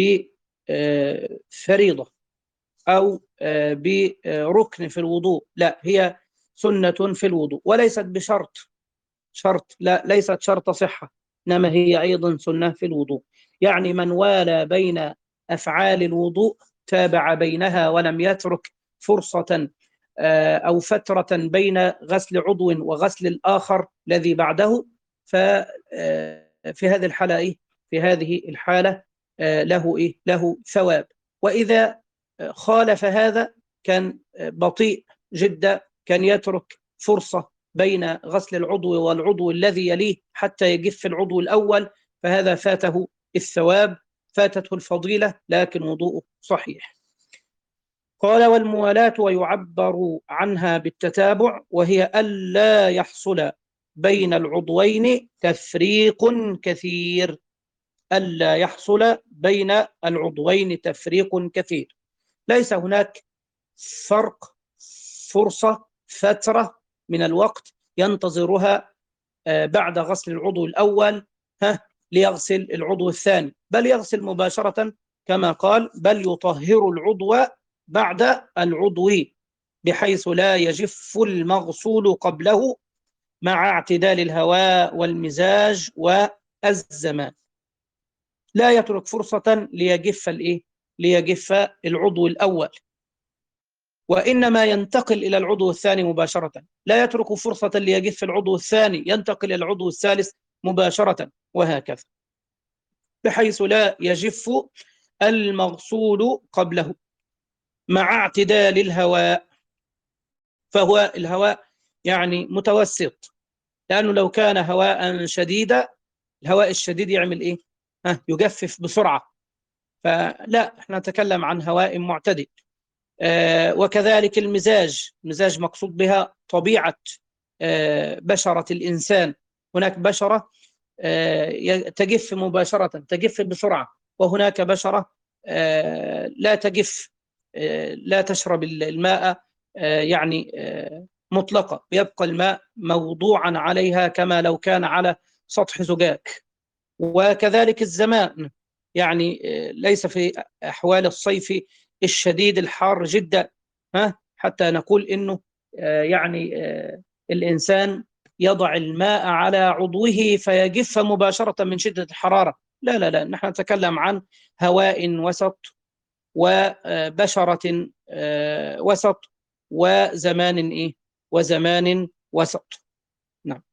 بفريضة أو بركن في الوضوء، لا هي سنة في الوضوء وليست بشرط شرط لا ليست شرط صحة، إنما هي أيضا سنة في الوضوء. يعني من والى بين أفعال الوضوء تابع بينها ولم يترك فرصة أو فترة بين غسل عضو وغسل الآخر الذي بعده، ففي هذه الحالة إيه؟ في هذه الحالة له إيه؟ له ثواب. وإذا خالف هذا كان بطيء جدا، كان يترك فرصة بين غسل العضو والعضو الذي يليه حتى يجف العضو الأول، فهذا فاته الثواب، فاتته الفضيلة، لكن وضوءه صحيح. قال: والموالاة ويعبر عنها بالتتابع، وهي ألا يحصل بين العضوين تفريق كثير، ألا يحصل بين العضوين تفريق كثير، ليس هناك فرق فرصة فترة من الوقت ينتظرها بعد غسل العضو الأول ها ليغسل العضو الثاني، بل يغسل مباشرة كما قال: بل يطهر العضو بعد العضو بحيث لا يجف المغسول قبله مع اعتدال الهواء والمزاج والزمان. لا يترك فرصة ليجف الإيه؟ ليجف العضو الأول، وإنما ينتقل إلى العضو الثاني مباشرة. لا يترك فرصة ليجف العضو الثاني، ينتقل إلى العضو الثالث مباشرة، وهكذا، بحيث لا يجف المغسول قبله مع اعتدال الهواء. فهو الهواء يعني متوسط، لأنه لو كان هواء شديدا، الهواء الشديد يعمل إيه؟ ها، يجفف بسرعة. فلا، احنا نتكلم عن هواء معتدل. آه وكذلك المزاج، المزاج مقصود بها طبيعة آه بشرة الإنسان. هناك بشرة آه تجف مباشرة، تجف بسرعة، وهناك بشرة آه لا تجف، آه لا تشرب الماء آه يعني آه مطلقة، يبقى الماء موضوعا عليها كما لو كان على سطح زجاج. وكذلك الزمان، يعني ليس في أحوال الصيف الشديد الحار جدا ها حتى نقول إنه يعني الإنسان يضع الماء على عضوه فيجف مباشرة من شدة الحرارة. لا لا لا، نحن نتكلم عن هواء وسط، وبشرة وسط، وزمان إيه؟ وزمان وسط. نعم.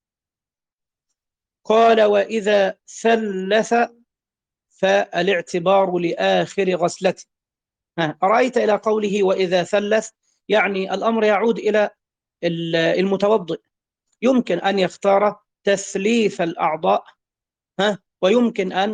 قال: وإذا ثلث فالاعتبار لآخر غسلته. أرأيت إلى قوله وإذا ثلث، يعني الأمر يعود إلى المتوضئ. يمكن أن يختار تثليث الأعضاء، ويمكن أن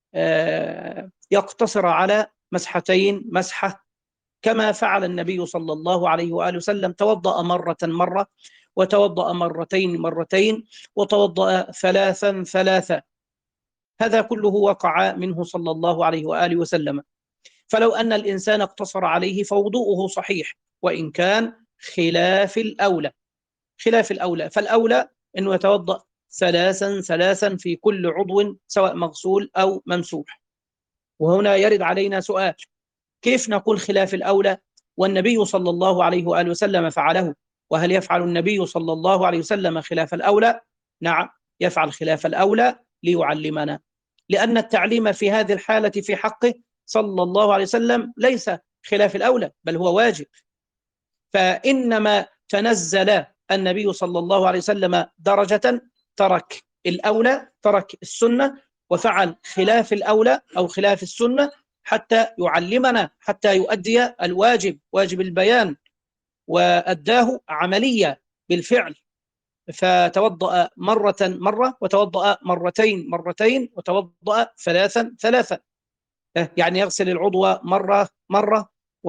يقتصر على مسحتين، مسحة كما فعل النبي صلى الله عليه وآله وسلم، توضأ مرة مرة، وتوضأ مرتين مرتين، وتوضأ ثلاثا ثلاثا. هذا كله وقع منه صلى الله عليه وآله وسلم. فلو أن الإنسان اقتصر عليه فوضوءه صحيح، وإن كان خلاف الأولى. خلاف الأولى، فالأولى أنه يتوضأ ثلاثا ثلاثا في كل عضو سواء مغسول أو ممسوح. وهنا يرد علينا سؤال: كيف نقول خلاف الأولى والنبي صلى الله عليه وآله وسلم فعله؟ وهل يفعل النبي صلى الله عليه وسلم خلاف الأولى؟ نعم، يفعل خلاف الأولى ليعلمنا، لأن التعليم في هذه الحالة في حقه صلى الله عليه وسلم ليس خلاف الأولى، بل هو واجب. فإنما تنزل النبي صلى الله عليه وسلم درجة، ترك الأولى، ترك السنة، وفعل خلاف الأولى أو خلاف السنة حتى يعلمنا، حتى يؤدي الواجب، واجب البيان، وأداه عملية بالفعل. فتوضأ مرة مرة، وتوضأ مرتين مرتين، وتوضأ ثلاثا ثلاثا. يعني يغسل العضو مرة مرة،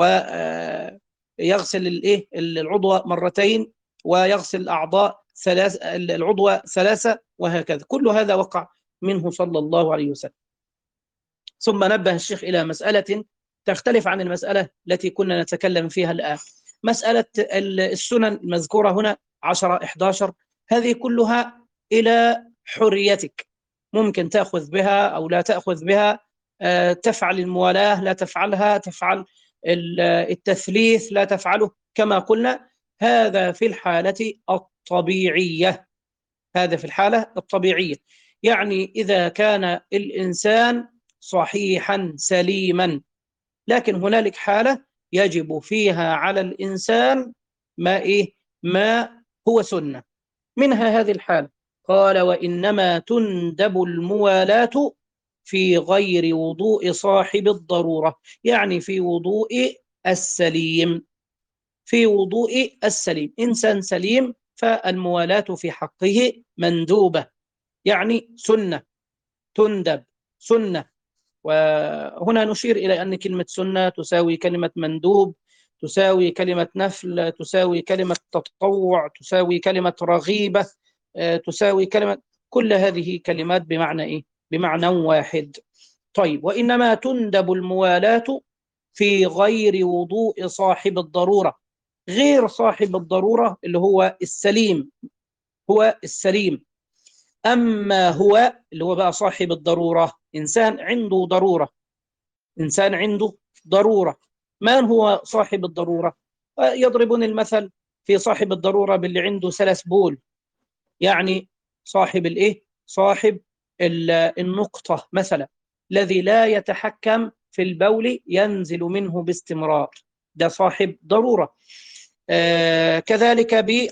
ويغسل الايه العضو مرتين، ويغسل الأعضاء ثلاث العضو ثلاثة، وهكذا. كل هذا وقع منه صلى الله عليه وسلم. ثم نبه الشيخ إلى مسألة تختلف عن المسألة التي كنا نتكلم فيها الآن. مسألة السنن المذكورة هنا عشرة إحدى عشر، هذه كلها إلى حريتك، ممكن تأخذ بها أو لا تأخذ بها، تفعل الموالاة لا تفعلها، تفعل التثليث لا تفعله، كما قلنا. هذا في الحالة الطبيعية، هذا في الحالة الطبيعية، يعني إذا كان الإنسان صحيحا سليما. لكن هنالك حالة يجب فيها على الإنسان ما إيه ما هو سنة، منها هذه الحالة. قال: وإنما تندب الموالاة في غير وضوء صاحب الضرورة، يعني في وضوء السليم، في وضوء السليم. إنسان سليم فالموالاة في حقه مندوبة، يعني سنة، تندب سنة. وهنا نشير إلى أن كلمة سنة تساوي كلمة مندوب، تساوي كلمة نفل، تساوي كلمة تطوع، تساوي كلمة رغيبة، تساوي كلمة، كل هذه كلمات بمعنى إيه؟ بمعنى واحد. طيب: وإنما تندب الموالاة في غير وضوء صاحب الضرورة. غير صاحب الضرورة اللي هو السليم، هو السليم. أما هو اللي هو بقى صاحب الضرورة، إنسان عنده ضرورة، إنسان عنده ضرورة من هو صاحب الضرورة؟ يضربون المثل في صاحب الضرورة باللي عنده سلس بول، يعني صاحب الإيه؟ صاحب النقطة مثلا، الذي لا يتحكم في البول ينزل منه باستمرار، ده صاحب ضرورة. آه كذلك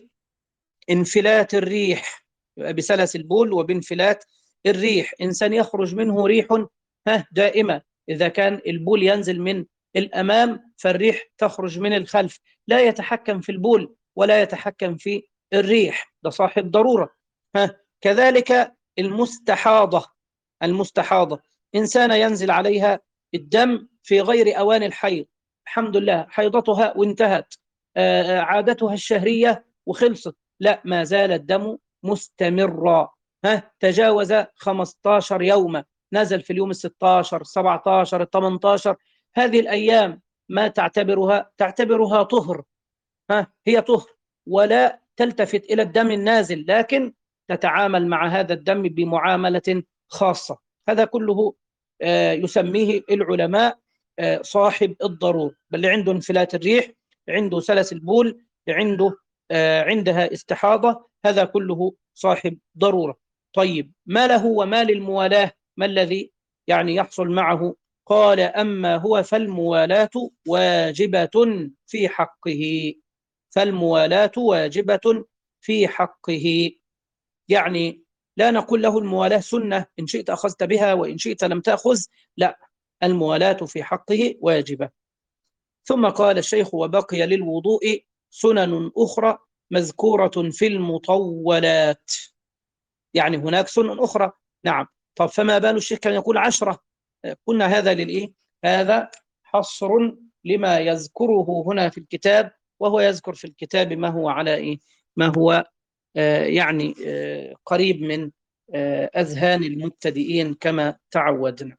بانفلات الريح، بسلس البول وبانفلات الريح، إنسان يخرج منه ريح ها دائمة، إذا كان البول ينزل من الأمام فالريح تخرج من الخلف، لا يتحكم في البول ولا يتحكم في الريح، ده صاحب ضرورة. ها كذلك المستحاضة، المستحاضة إنسانة ينزل عليها الدم في غير أوان الحيض، الحمد لله حيضتها وانتهت، آه عادتها الشهرية وخلصت، لا ما زال الدم مستمرا، ها تجاوز خمسة عشر يوما، نزل في اليوم الستاشر سبعة عشر الثمانية عشر، هذه الأيام ما تعتبرها؟ تعتبرها طهر، ها هي طهر، ولا تلتفت إلى الدم النازل، لكن تتعامل مع هذا الدم بمعاملة خاصة. هذا كله يسميه العلماء صاحب الضرورة، بل عنده انفلات الريح، عنده سلس البول، عنده عندها استحاضة، هذا كله صاحب ضرورة. طيب ما له وما للموالاة، ما الذي يعني يحصل معه؟ قال أما هو فالموالاة واجبة في حقه، فالموالاة واجبة في حقه، يعني لا نقول له الموالاة سنة إن شئت أخذت بها وإن شئت لم تأخذ، لا، الموالاة في حقه واجبة. ثم قال الشيخ وبقي للوضوء سنن أخرى مذكورة في المطولات، يعني هناك سنن أخرى. نعم، طب فما بال الشيخ كان يقول عشرة؟ قلنا هذا للإيه؟ هذا حصر لما يذكره هنا في الكتاب، وهو يذكر في الكتاب ما هو على إيه؟ ما هو آه يعني آه قريب من آه أذهان المبتدئين كما تعودنا.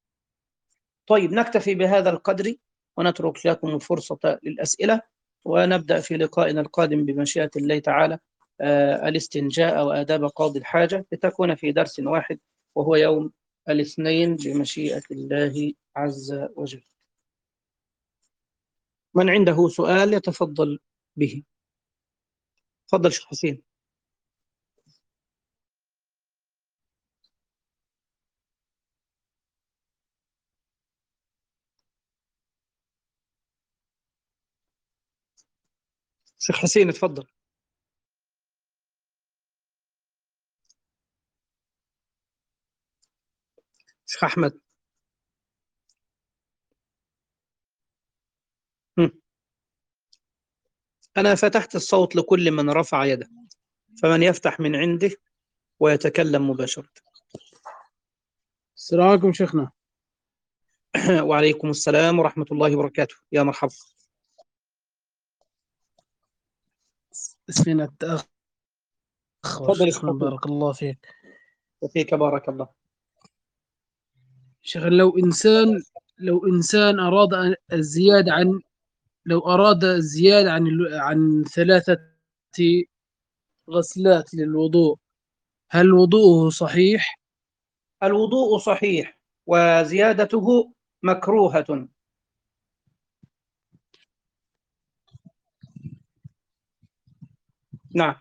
طيب نكتفي بهذا القدر ونترك لكم الفرصة للأسئلة، ونبدأ في لقائنا القادم بمشيئة الله تعالى آه الاستنجاء وآداب قاضي الحاجة، لتكون في درس واحد وهو يوم الاثنين بمشيئة الله عز وجل. من عنده سؤال يتفضل به. تفضل شيخ حسين. شيخ حسين تفضل. شيخ أحمد. هم. أنا فتحت الصوت لكل من رفع يده، فمن يفتح من عنده ويتكلم مباشرة. السلام عليكم شيخنا. وعليكم السلام ورحمة الله وبركاته، يا مرحبا. اسمنا التأخر تفضل شيخنا، بارك الله فيك. وفيك بارك الله. شيخ لو إنسان لو إنسان أراد الزيادة عن لو أراد الزيادة عن عن ثلاثة غسلات للوضوء، هل وضوءه صحيح؟ الوضوء صحيح وزيادته مكروهة. نعم،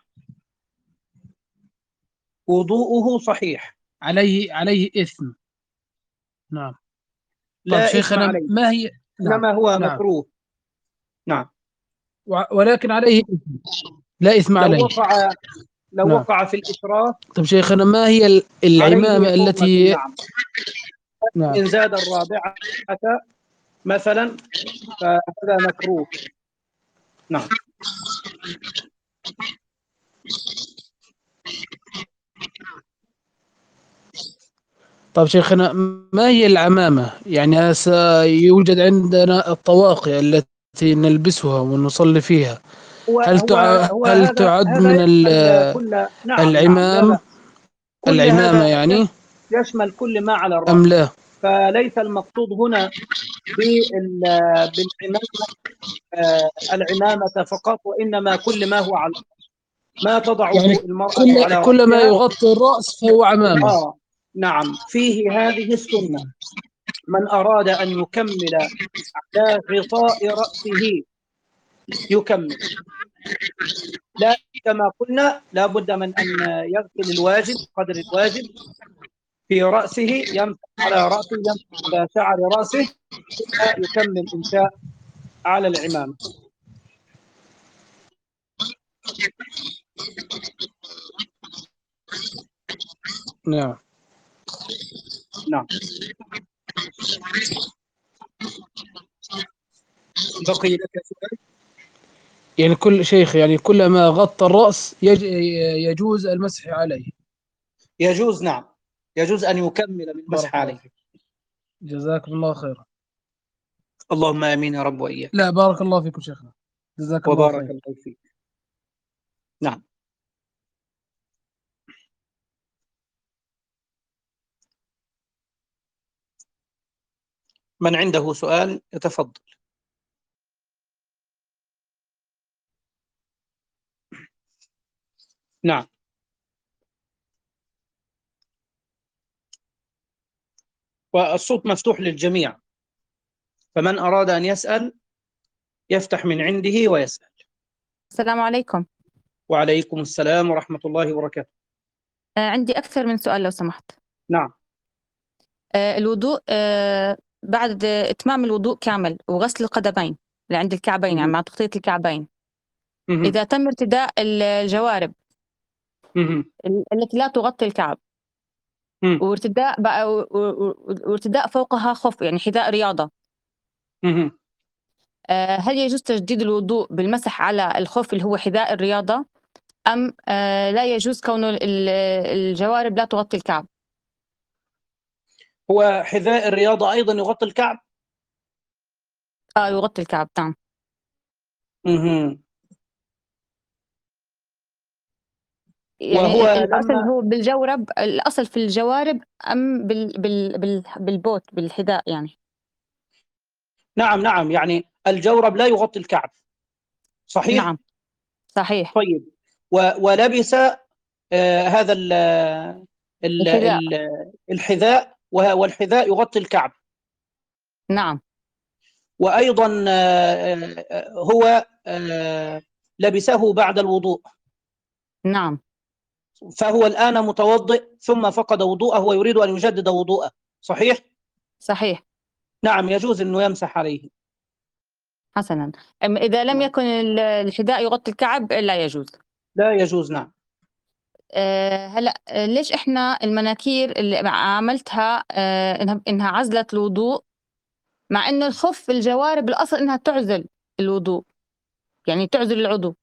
وضوءه صحيح، عليه عليه إثم. نعم. طب لا إثم شيخنا عليه، ما هي؟ نعم إنما هو نعم مكروه. نعم، ولكن عليه إثم، لا إثم لو عليه. وقع لو نعم. وقع في الإسراف طب شيخنا ما هي عليه العمامة حرمة. التي نعم، نعم إن زاد الرابعة مثلا فهذا مكروه. نعم. طب شيخنا ما هي العمامة؟ يعني سيوجد عندنا الطواقي التي نلبسها ونصلي فيها، هو هل هو تع... هو هل هذا تعد هذا من يشمل كل. نعم نعم، لا العمام لا، كل العمامة هذا يعني يشمل كل ما على الرأس، أم لا؟ فليس المقصود هنا بالعمامة العمامة فقط، وإنما كل ما هو على ما يعني تضعه المرأة كل على كل ما رأسها. يغطي الرأس فهو عمامة. آه نعم، فيه هذه السنة، من أراد أن يكمل على غطاء رأسه يكمل، لا كما قلنا لا بد من أن يغسل الواجب قدر الواجب في رأسه، يمسح على رأسه، يمسح على شعر رأسه، ثم يكمل إن شاء على العمامة. نعم. نعم. بقي لك سؤال؟ يعني كل شيخ يعني كلما غطى الرأس يج... يجوز المسح عليه. يجوز، نعم، يجوز أن يكمل بالمسح بارك الله عليه. فيك، جزاكم الله خيرا. اللهم آمين يا رب وإياك. لا بارك الله فيكم شيخنا، جزاك الله وبارك خير. الله فيك. نعم. من عنده سؤال يتفضل. نعم. والصوت مفتوح للجميع، فمن أراد أن يسأل يفتح من عنده ويسأل. السلام عليكم. وعليكم السلام ورحمة الله وبركاته. آه، عندي أكثر من سؤال لو سمحت. نعم. آه، الوضوء آه، بعد إتمام الوضوء كامل وغسل القدمين لعند الكعبين، يعني مهم. مع تغطية الكعبين، مهم. إذا تم ارتداء الجوارب مهم. التي لا تغطي الكعب مهم. وارتداء بقى و- و- وارتداء فوقها خف، يعني حذاء رياضة، مهم. آه، هل يجوز تجديد الوضوء بالمسح على الخف اللي هو حذاء الرياضة، أم آه، لا يجوز كون ال- الجوارب لا تغطي الكعب؟ هو حذاء الرياضة أيضا يغطي الكعب؟ آه يغطي الكعب، نعم. مهم. وهو يعني الأصل لما هو بالجورب، الأصل في الجوارب أم بال بال بال بالبوت بالحذاء يعني؟ نعم نعم، يعني الجورب لا يغطي الكعب، صحيح؟ نعم صحيح. طيب، و- ولبس آه هذا ال ال الحذاء، ال الحذاء، وه- والحذاء يغطي الكعب، نعم وأيضا آه آه، هو آه لبسه بعد الوضوء، نعم فهو الآن متوضئ ثم فقد وضوءه ويريد أن يجدد وضوءه، صحيح؟ صحيح. نعم، يجوز أنه يمسح عليه. حسنا، أم إذا لم نعم. يكن ال- الحذاء يغطي الكعب لا يجوز. لا يجوز، نعم. أه هلا آه، ليش إحنا المناكير اللي عملتها أه إنها إنها عزلت الوضوء، مع إنه الخف الجوارب الأصل إنها تعزل الوضوء، يعني تعزل العضو.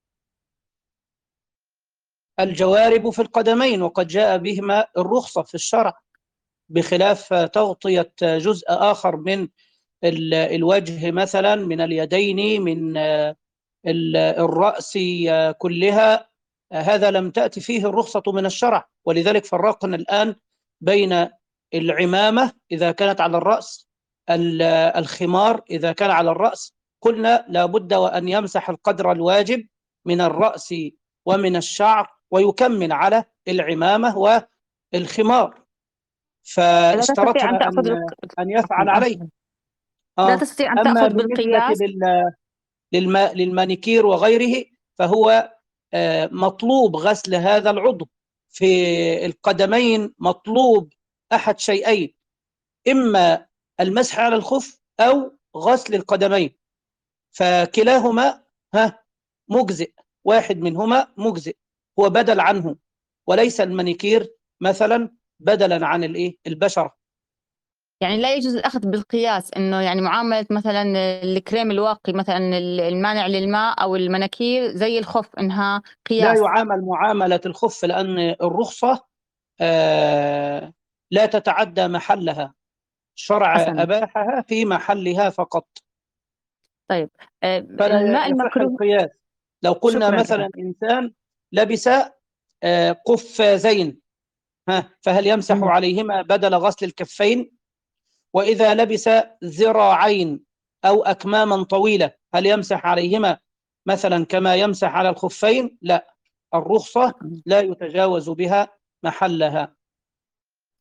الجوارب في القدمين، وقد جاء بهما الرخصة في الشرع، بخلاف تغطية جزء آخر من ال- الوجه مثلا، من اليدين، من آه، ال- الرأس آه، كلها، آه، هذا لم تأتي فيه الرخصة من الشرع. ولذلك فرقنا الآن بين العمامة إذا كانت على الرأس، ال- الخمار إذا كان على الرأس، قلنا لابد وأن يمسح القدر الواجب من الرأس ومن الشعر ويكمل على العمامة والخمار، لا تستطيع أن فاشترطنا تأخذ أن الق- أن يفعل عفوا عليه. عفوا لا آه. تستطيع أن أما تأخذ بالنسبة بالقياس. لل للم... للمانيكير وغيره، فهو آه، مطلوب غسل هذا العضو. في القدمين مطلوب أحد شيئين، إما المسح على الخف أو غسل القدمين، فكلاهما ها مجزئ، واحد منهما مجزئ، هو بدل عنه، وليس المانيكير مثلا بدلا عن الايه البشرة. يعني لا يجوز الأخذ بالقياس، إنه يعني معاملة مثلا الكريم الواقي مثلا المانع للماء أو المناكير زي الخف، إنها لا قياس. يعامل معاملة الخف، لأن الرخصة آه لا تتعدى محلها، شرع حسنا. أباحها في محلها فقط، طيب آه، فلا الماء يصح المكروه. القياس. لو قلنا شكرا مثلا لك. إنسان لبس آه قفازين، ها فهل يمسح مم. عليهما بدل غسل الكفين؟ وإذا لبس ذراعين أو أكماما طويلة هل يمسح عليهما مثلا كما يمسح على الخفين؟ لا، الرخصة لا يتجاوز بها محلها.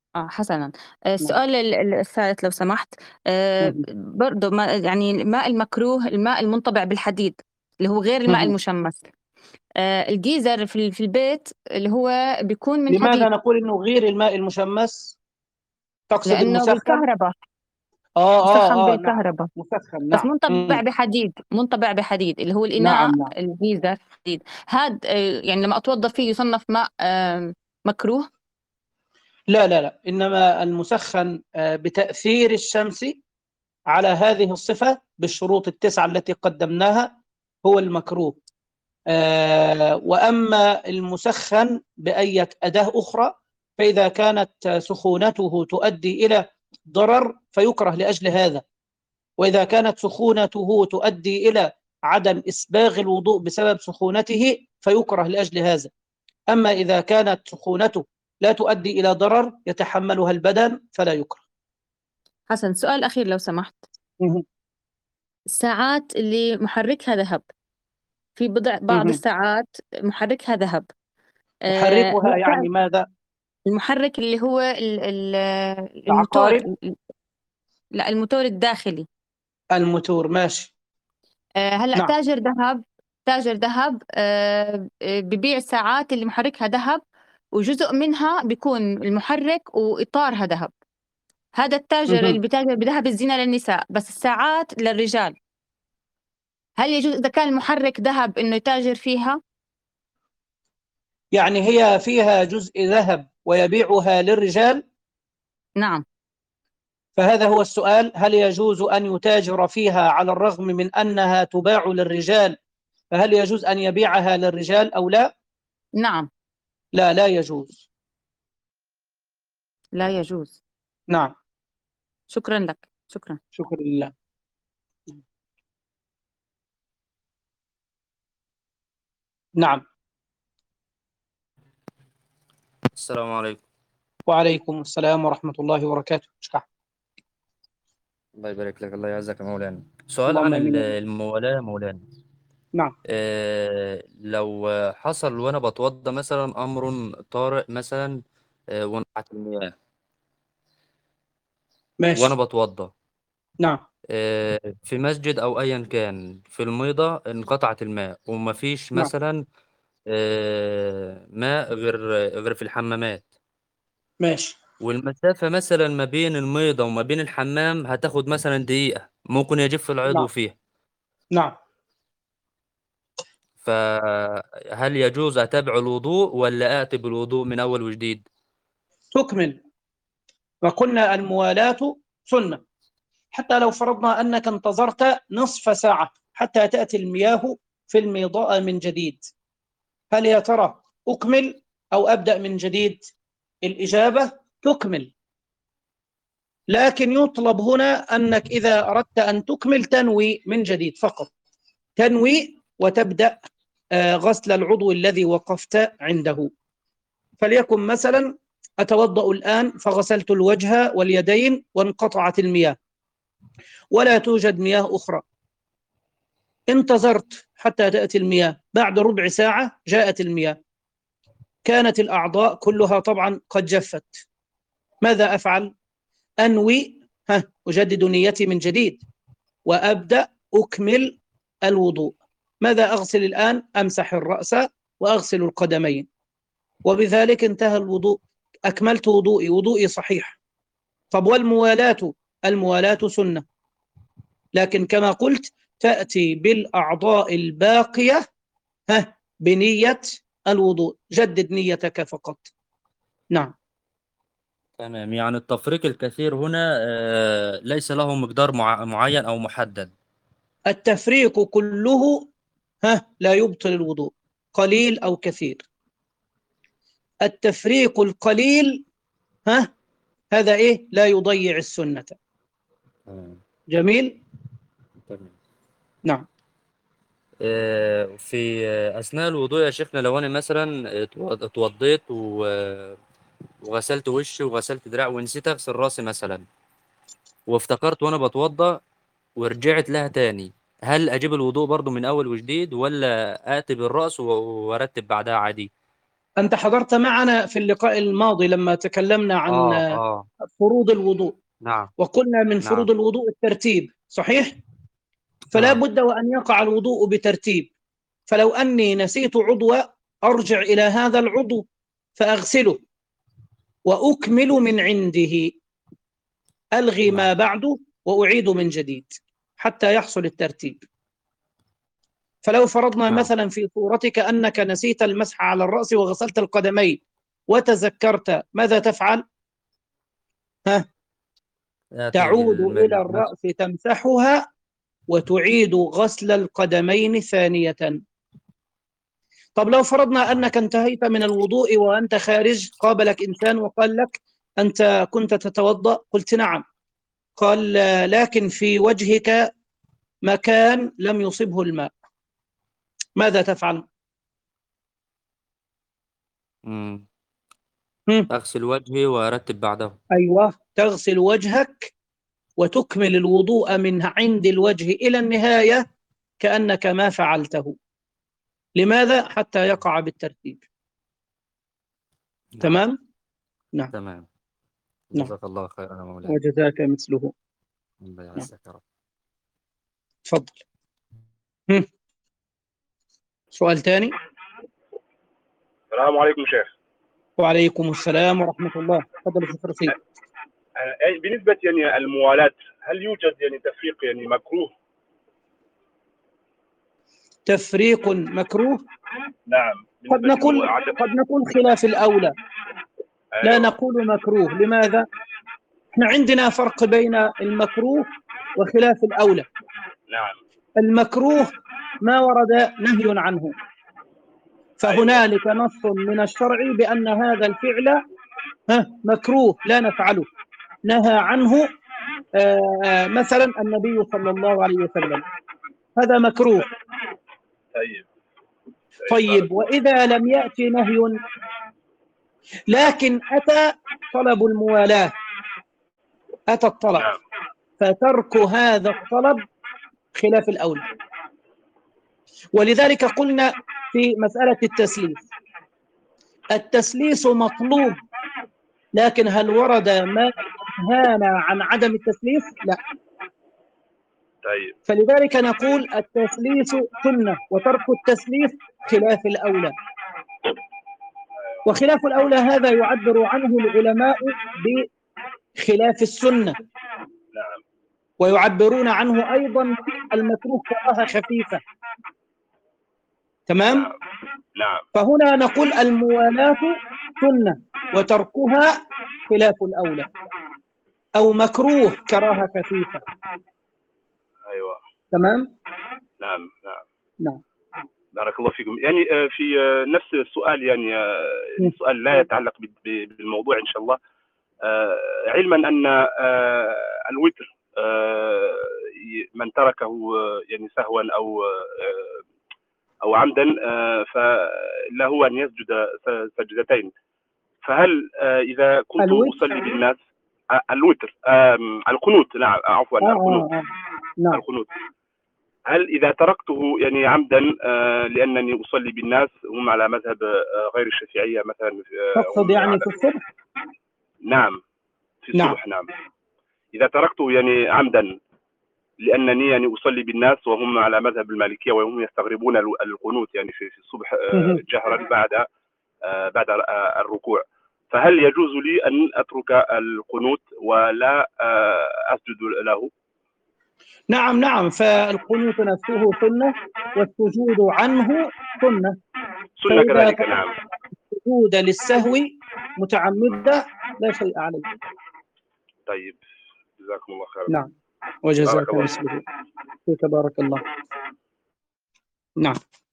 آه حسنا. آه، نعم. السؤال ال- ال- الثالث لو سمحت. آه، مهم. برضو ما يعني الماء المكروه الماء المنطبع بالحديد اللي هو غير الماء مهم. المشمس. آه، الجيزر في ال- في البيت اللي هو بيكون من لماذا حديد نقول إنه غير الماء المشمس؟ تقصد لأنه المسخن؟ بالكهرباء، آه مسخن آه آه نعم، بالكهرباء، مسخن، بس نعم. منطبع مم. بحديد، منطبع بحديد اللي هو نعم الإناء نعم. الجيزر حديد. هاد آه، يعني لما أتوضأ فيه يصنف ماء آه، مكروه؟ لا لا لا، إنما المسخن آه، بتأثير الشمس على هذه الصفة بالشروط التسعة التي قدمناها هو المكروه. آه، وأما المسخن بأية أداة أخرى فإذا كانت سخونته تؤدي إلى ضرر فيكره لأجل هذا، وإذا كانت سخونته تؤدي إلى عدم إسباغ الوضوء بسبب سخونته فيكره لأجل هذا. أما إذا كانت سخونته لا تؤدي إلى ضرر يتحملها البدن فلا يكره. حسن، سؤال أخير لو سمحت. مهم. الساعات اللي محركها ذهب، في بضع بعض مهم. الساعات محركها ذهب. آه، محركها هل يعني ماذا؟ المحرك اللي هو ال- ال- الموتور، العقارب؟ لا الموتور الداخلي. الموتور، ماشي. آه، هلا نعم. تاجر ذهب، تاجر ذهب آه، آه، ببيع الساعات اللي محركها ذهب وجزء منها بيكون المحرك وإطارها ذهب. هذا التاجر اللي مهم. بتاجر بذهب الزينة للنساء بس الساعات للرجال، هل يجوز إذا كان المحرك ذهب إنه يتاجر فيها؟ يعني هي فيها جزء ذهب ويبيعها للرجال، نعم. فهذا هو السؤال، هل يجوز أن يتاجر فيها على الرغم من أنها تباع للرجال؟ فهل يجوز أن يبيعها للرجال أو لا؟ نعم. لا، لا يجوز. لا يجوز. نعم. شكرا لك، شكرا. شكرا لله. نعم. السلام عليكم. وعليكم السلام ورحمة الله وبركاته. شكرا. الله يبارك لك، الله يعزك يا مولانا. سؤال اللهم عن آمين ال- يا رب. الموالاة يا مولانا. نعم. آه لو حصل وأنا بتوضى مثلا أمر طارئ مثلا، آه وانقطعت المياه وأنا ماشي. بتوضى، نعم. آه في مسجد أو أيا كان، في الميضة انقطعت الماء ومفيش نعم. مثلا آه ماء غير غير في الحمامات، ماشي. والمسافة مثلا ما بين الميضة وما بين الحمام هتاخد مثلا دقيقة، ممكن يجف العضو نعم. فيها. نعم. فهل يجوز أتابع الوضوء ولا آتي بالوضوء من أول وجديد؟ تكمل. وقلنا الموالاة سنة، حتى لو فرضنا أنك انتظرت نصف ساعة حتى تأتي المياه في الميضاء من جديد، هل يا ترى أكمل أو أبدأ من جديد؟ الإجابة تكمل، لكن يطلب هنا أنك إذا أردت أن تكمل تنوي من جديد فقط، تنوي وتبدأ آه، غسل العضو الذي وقفت عنده. فليكن مثلا أتوضأ الآن فغسلت الوجه واليدين وانقطعت المياه ولا توجد مياه أخرى، انتظرت حتى تأتي المياه، بعد ربع ساعة جاءت المياه، كانت الأعضاء كلها طبعا قد جفت، ماذا أفعل؟ أنوي، ها أجدد نيتي من جديد وأبدأ أكمل الوضوء. ماذا أغسل الآن؟ أمسح الرأس وأغسل القدمين، وبذلك انتهى الوضوء، أكملت وضوئي، وضوئي صحيح. طب والموالاة؟ الموالاة سنة، لكن كما قلت تأتي بالأعضاء الباقية ها بنية الوضوء، جدد نيتك فقط. نعم. تمام، يعني التفريق الكثير هنا آه، ليس له مقدار مع- معين أو محدد. التفريق كله ها لا يبطل الوضوء، قليل أو كثير. التفريق القليل ها هذا إيه؟ لا يضيع السنة. تمام. جميل. تمام. نعم. آه، في آه، أثناء الوضوء يا شيخنا، لو أنا مثلا اتو- اتوضيت و- وغسلت وشي وغسلت دراعي ونسيت أغسل راسي مثلا، وافتكرت وأنا بتوضى ورجعت لها تاني، هل أجيب الوضوء برضو من أول وجديد ولا آتي بالرأس و- وأرتب بعدها عادي؟ أنت حضرت معنا في اللقاء الماضي لما تكلمنا عن اه اه فروض الوضوء، نعم وقلنا من نعم فروض الوضوء الترتيب، صحيح؟ فلا نعم بد وأن يقع الوضوء بترتيب. فلو أني نسيت عضوا أرجع إلى هذا العضو فأغسله وأكمل من عنده، ألغي ما نعم بعده وأعيد من جديد حتى يحصل الترتيب. فلو فرضنا نعم مثلا في صورتك أنك نسيت المسح على الرأس وغسلت القدمين وتذكرت، ماذا تفعل؟ ها؟ يأتي تعود الم- إلى المس الرأس تمسحها وتعيد غسل القدمين ثانية. طب لو فرضنا نعم أنك انتهيت من الوضوء وأنت خارج، قابلك إنسان وقال لك أنت كنت تتوضأ، قلت نعم، قال لكن في وجهك مكان لم يصبه الماء، ماذا تفعل؟ مم. هم؟ أغسل وجهي وأرتب بعده. أيوة، تغسل وجهك وتكمل الوضوء من عند الوجه إلى النهاية كأنك ما فعلته. لماذا؟ حتى يقع بالترتيب. نعم تمام؟ نعم. تمام. نعم، جزاك الله خيرا يا مولانا. وجزاك مثله. الله نعم، يعزك يا رب. تفضل. هم. سؤال ثاني. السلام عليكم شيخ. وعليكم السلام ورحمة الله. تفضل يا شيخ رشيد. أه، بالنسبة يعني الموالاة، هل يوجد يعني تفريق يعني مكروه؟ تفريق مكروه؟ نعم، قد بالنسبة نقول للموالاة. قد نقول خلاف الأولى، لا ايوه. نقول مكروه. لماذا؟ احنا عندنا فرق بين المكروه وخلاف الأولى. نعم. المكروه ما ورد نهي عنه، ايوه. فهنالك نص من الشرع بأن هذا الفعل ها مكروه لا نفعله، نهى عنه آه، مثلا النبي صلى الله عليه وسلم، هذا مكروه. طيب. طيب، طيب، بارك الله فيك. وإذا لم يأتي نهي لكن أتى طلب الموالاة، أتى الطلب، نعم. فترك هذا الطلب خلاف الأولى. ولذلك قلنا في مسألة التسليس، التسليس مطلوب، لكن هل ورد ما نهانا عن عدم التسليس؟ لا. طيب. فلذلك نقول التسليس سنة وترك التسليس خلاف الأولى. وخلاف الأولى هذا يعبر عنه العلماء بخلاف السنة، نعم. ويعبرون عنه أيضا المكروه كراهة خفيفة. تمام؟ نعم. نعم. فهنا نقول الموالاة سنة وتركها خلاف الأولى، أو مكروه كراهة خفيفة. ايوه. تمام؟ نعم. نعم. نعم. بارك الله فيكم. يعني آه، في آه، نفس السؤال، يعني آه، سؤال لا يتعلق ب- ب- بالموضوع ان شاء الله. آه، علما ان آه، الوتر آه، ي- من تركه آه، يعني سهوا او آه، او عمدا، آه، فله ان يسجد س- سجدتين. فهل آه، اذا كنت الوتر. اصلي بالناس آه، الوتر، آم، القنوت، نعم عفوا، آه القنوت. آه آه. نعم. القنوت، هل إذا تركته يعني عمدا، آه، لأنني أصلي بالناس هم على مذهب آه، غير الشافعية مثلا، آه، تقصد هم يعني على، في الصبح؟ نعم، في نعم. الصبح، نعم. إذا تركته يعني عمدا لأنني يعني أصلي بالناس وهم على مذهب المالكية وهم يستغربون ال- القنوت يعني في في الصبح آه، جهرا بعد آه، بعد آه، الركوع، فهل يجوز لي أن أترك القنوت ولا آه، أسجد له؟ نعم نعم، فالقنوت نفسه سنة والسجود عنه سنة. سنة فإذا كذلك، ترك نعم. السجود للسهو متعمدا لا شيء عليه. طيب، جزاكم الله خيرا. نعم، بارك وجزاك الله مثله. فيك بارك الله. نعم.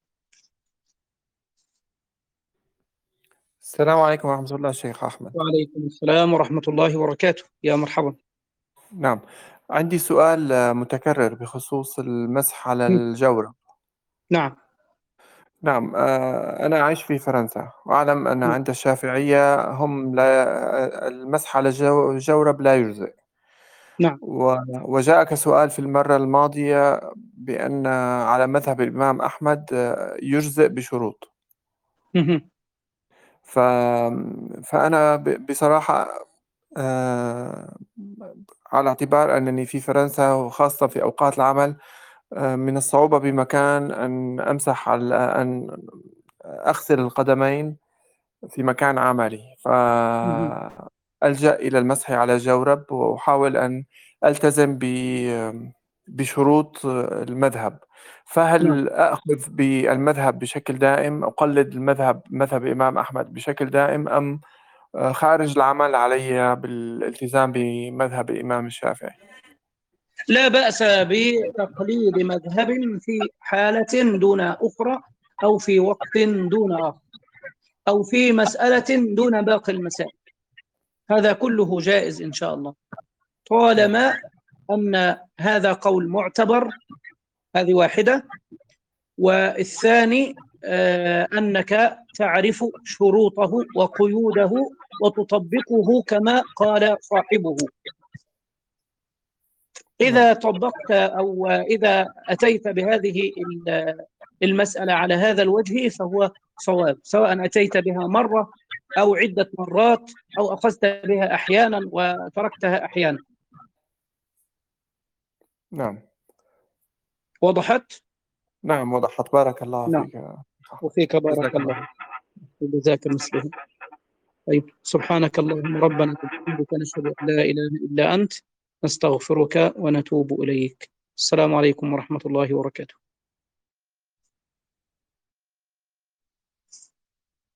السلام عليكم ورحمة الله شيخ أحمد. وعليكم السلام ورحمة الله وبركاته. يا مرحبا. نعم، عندي سؤال آه، متكرر بخصوص المسح على م. الجورب. نعم. نعم، آه، أنا أعيش في فرنسا وأعلم أن م. عند الشافعية هم لا المسح على الجو- الجورب لا يجزئ. نعم. و- وجاءك سؤال في المرة الماضية بأن على مذهب الإمام أحمد آه، يجزئ بشروط. مهم. ف... فأنا ب... بصراحة آه، على اعتبار أنني في فرنسا وخاصة في أوقات العمل، آه، من الصعوبة بمكان أن أمسح على أن أغسل القدمين في مكان عملي، فألجأ إلى المسح على جورب وأحاول أن ألتزم ب- بشروط المذهب. فهل أخذ بالمذهب بشكل دائم، أقلد المذهب مذهب الإمام أحمد بشكل دائم، أم خارج العمل علي بالالتزام بمذهب الإمام الشافعي؟ لا بأس بتقليد مذهب في حالة دون أخرى، أو في وقت دون آخر، أو في مسألة دون باقي المسائل. هذا كله جائز إن شاء الله، طالما أن هذا قول معتبر. هذه واحدة. والثاني آه، أنك تعرف شروطه وقيوده وتطبقه كما قال صاحبه. إذا طبقت أو إذا أتيت بهذه المسألة على هذا الوجه فهو صواب، سواء أتيت بها مرة أو عدة مرات، أو أخذت بها أحيانا وتركتها أحيانا. نعم. وضحت؟ نعم وضحت. بارك الله نعم. فيك. وفيك بارك الله، وجزاك مثله. طيب، سبحانك اللهم ربنا وبحمدك، نشهد أن لا إله إلا أنت، نستغفرك ونتوب إليك. السلام عليكم ورحمة الله وبركاته.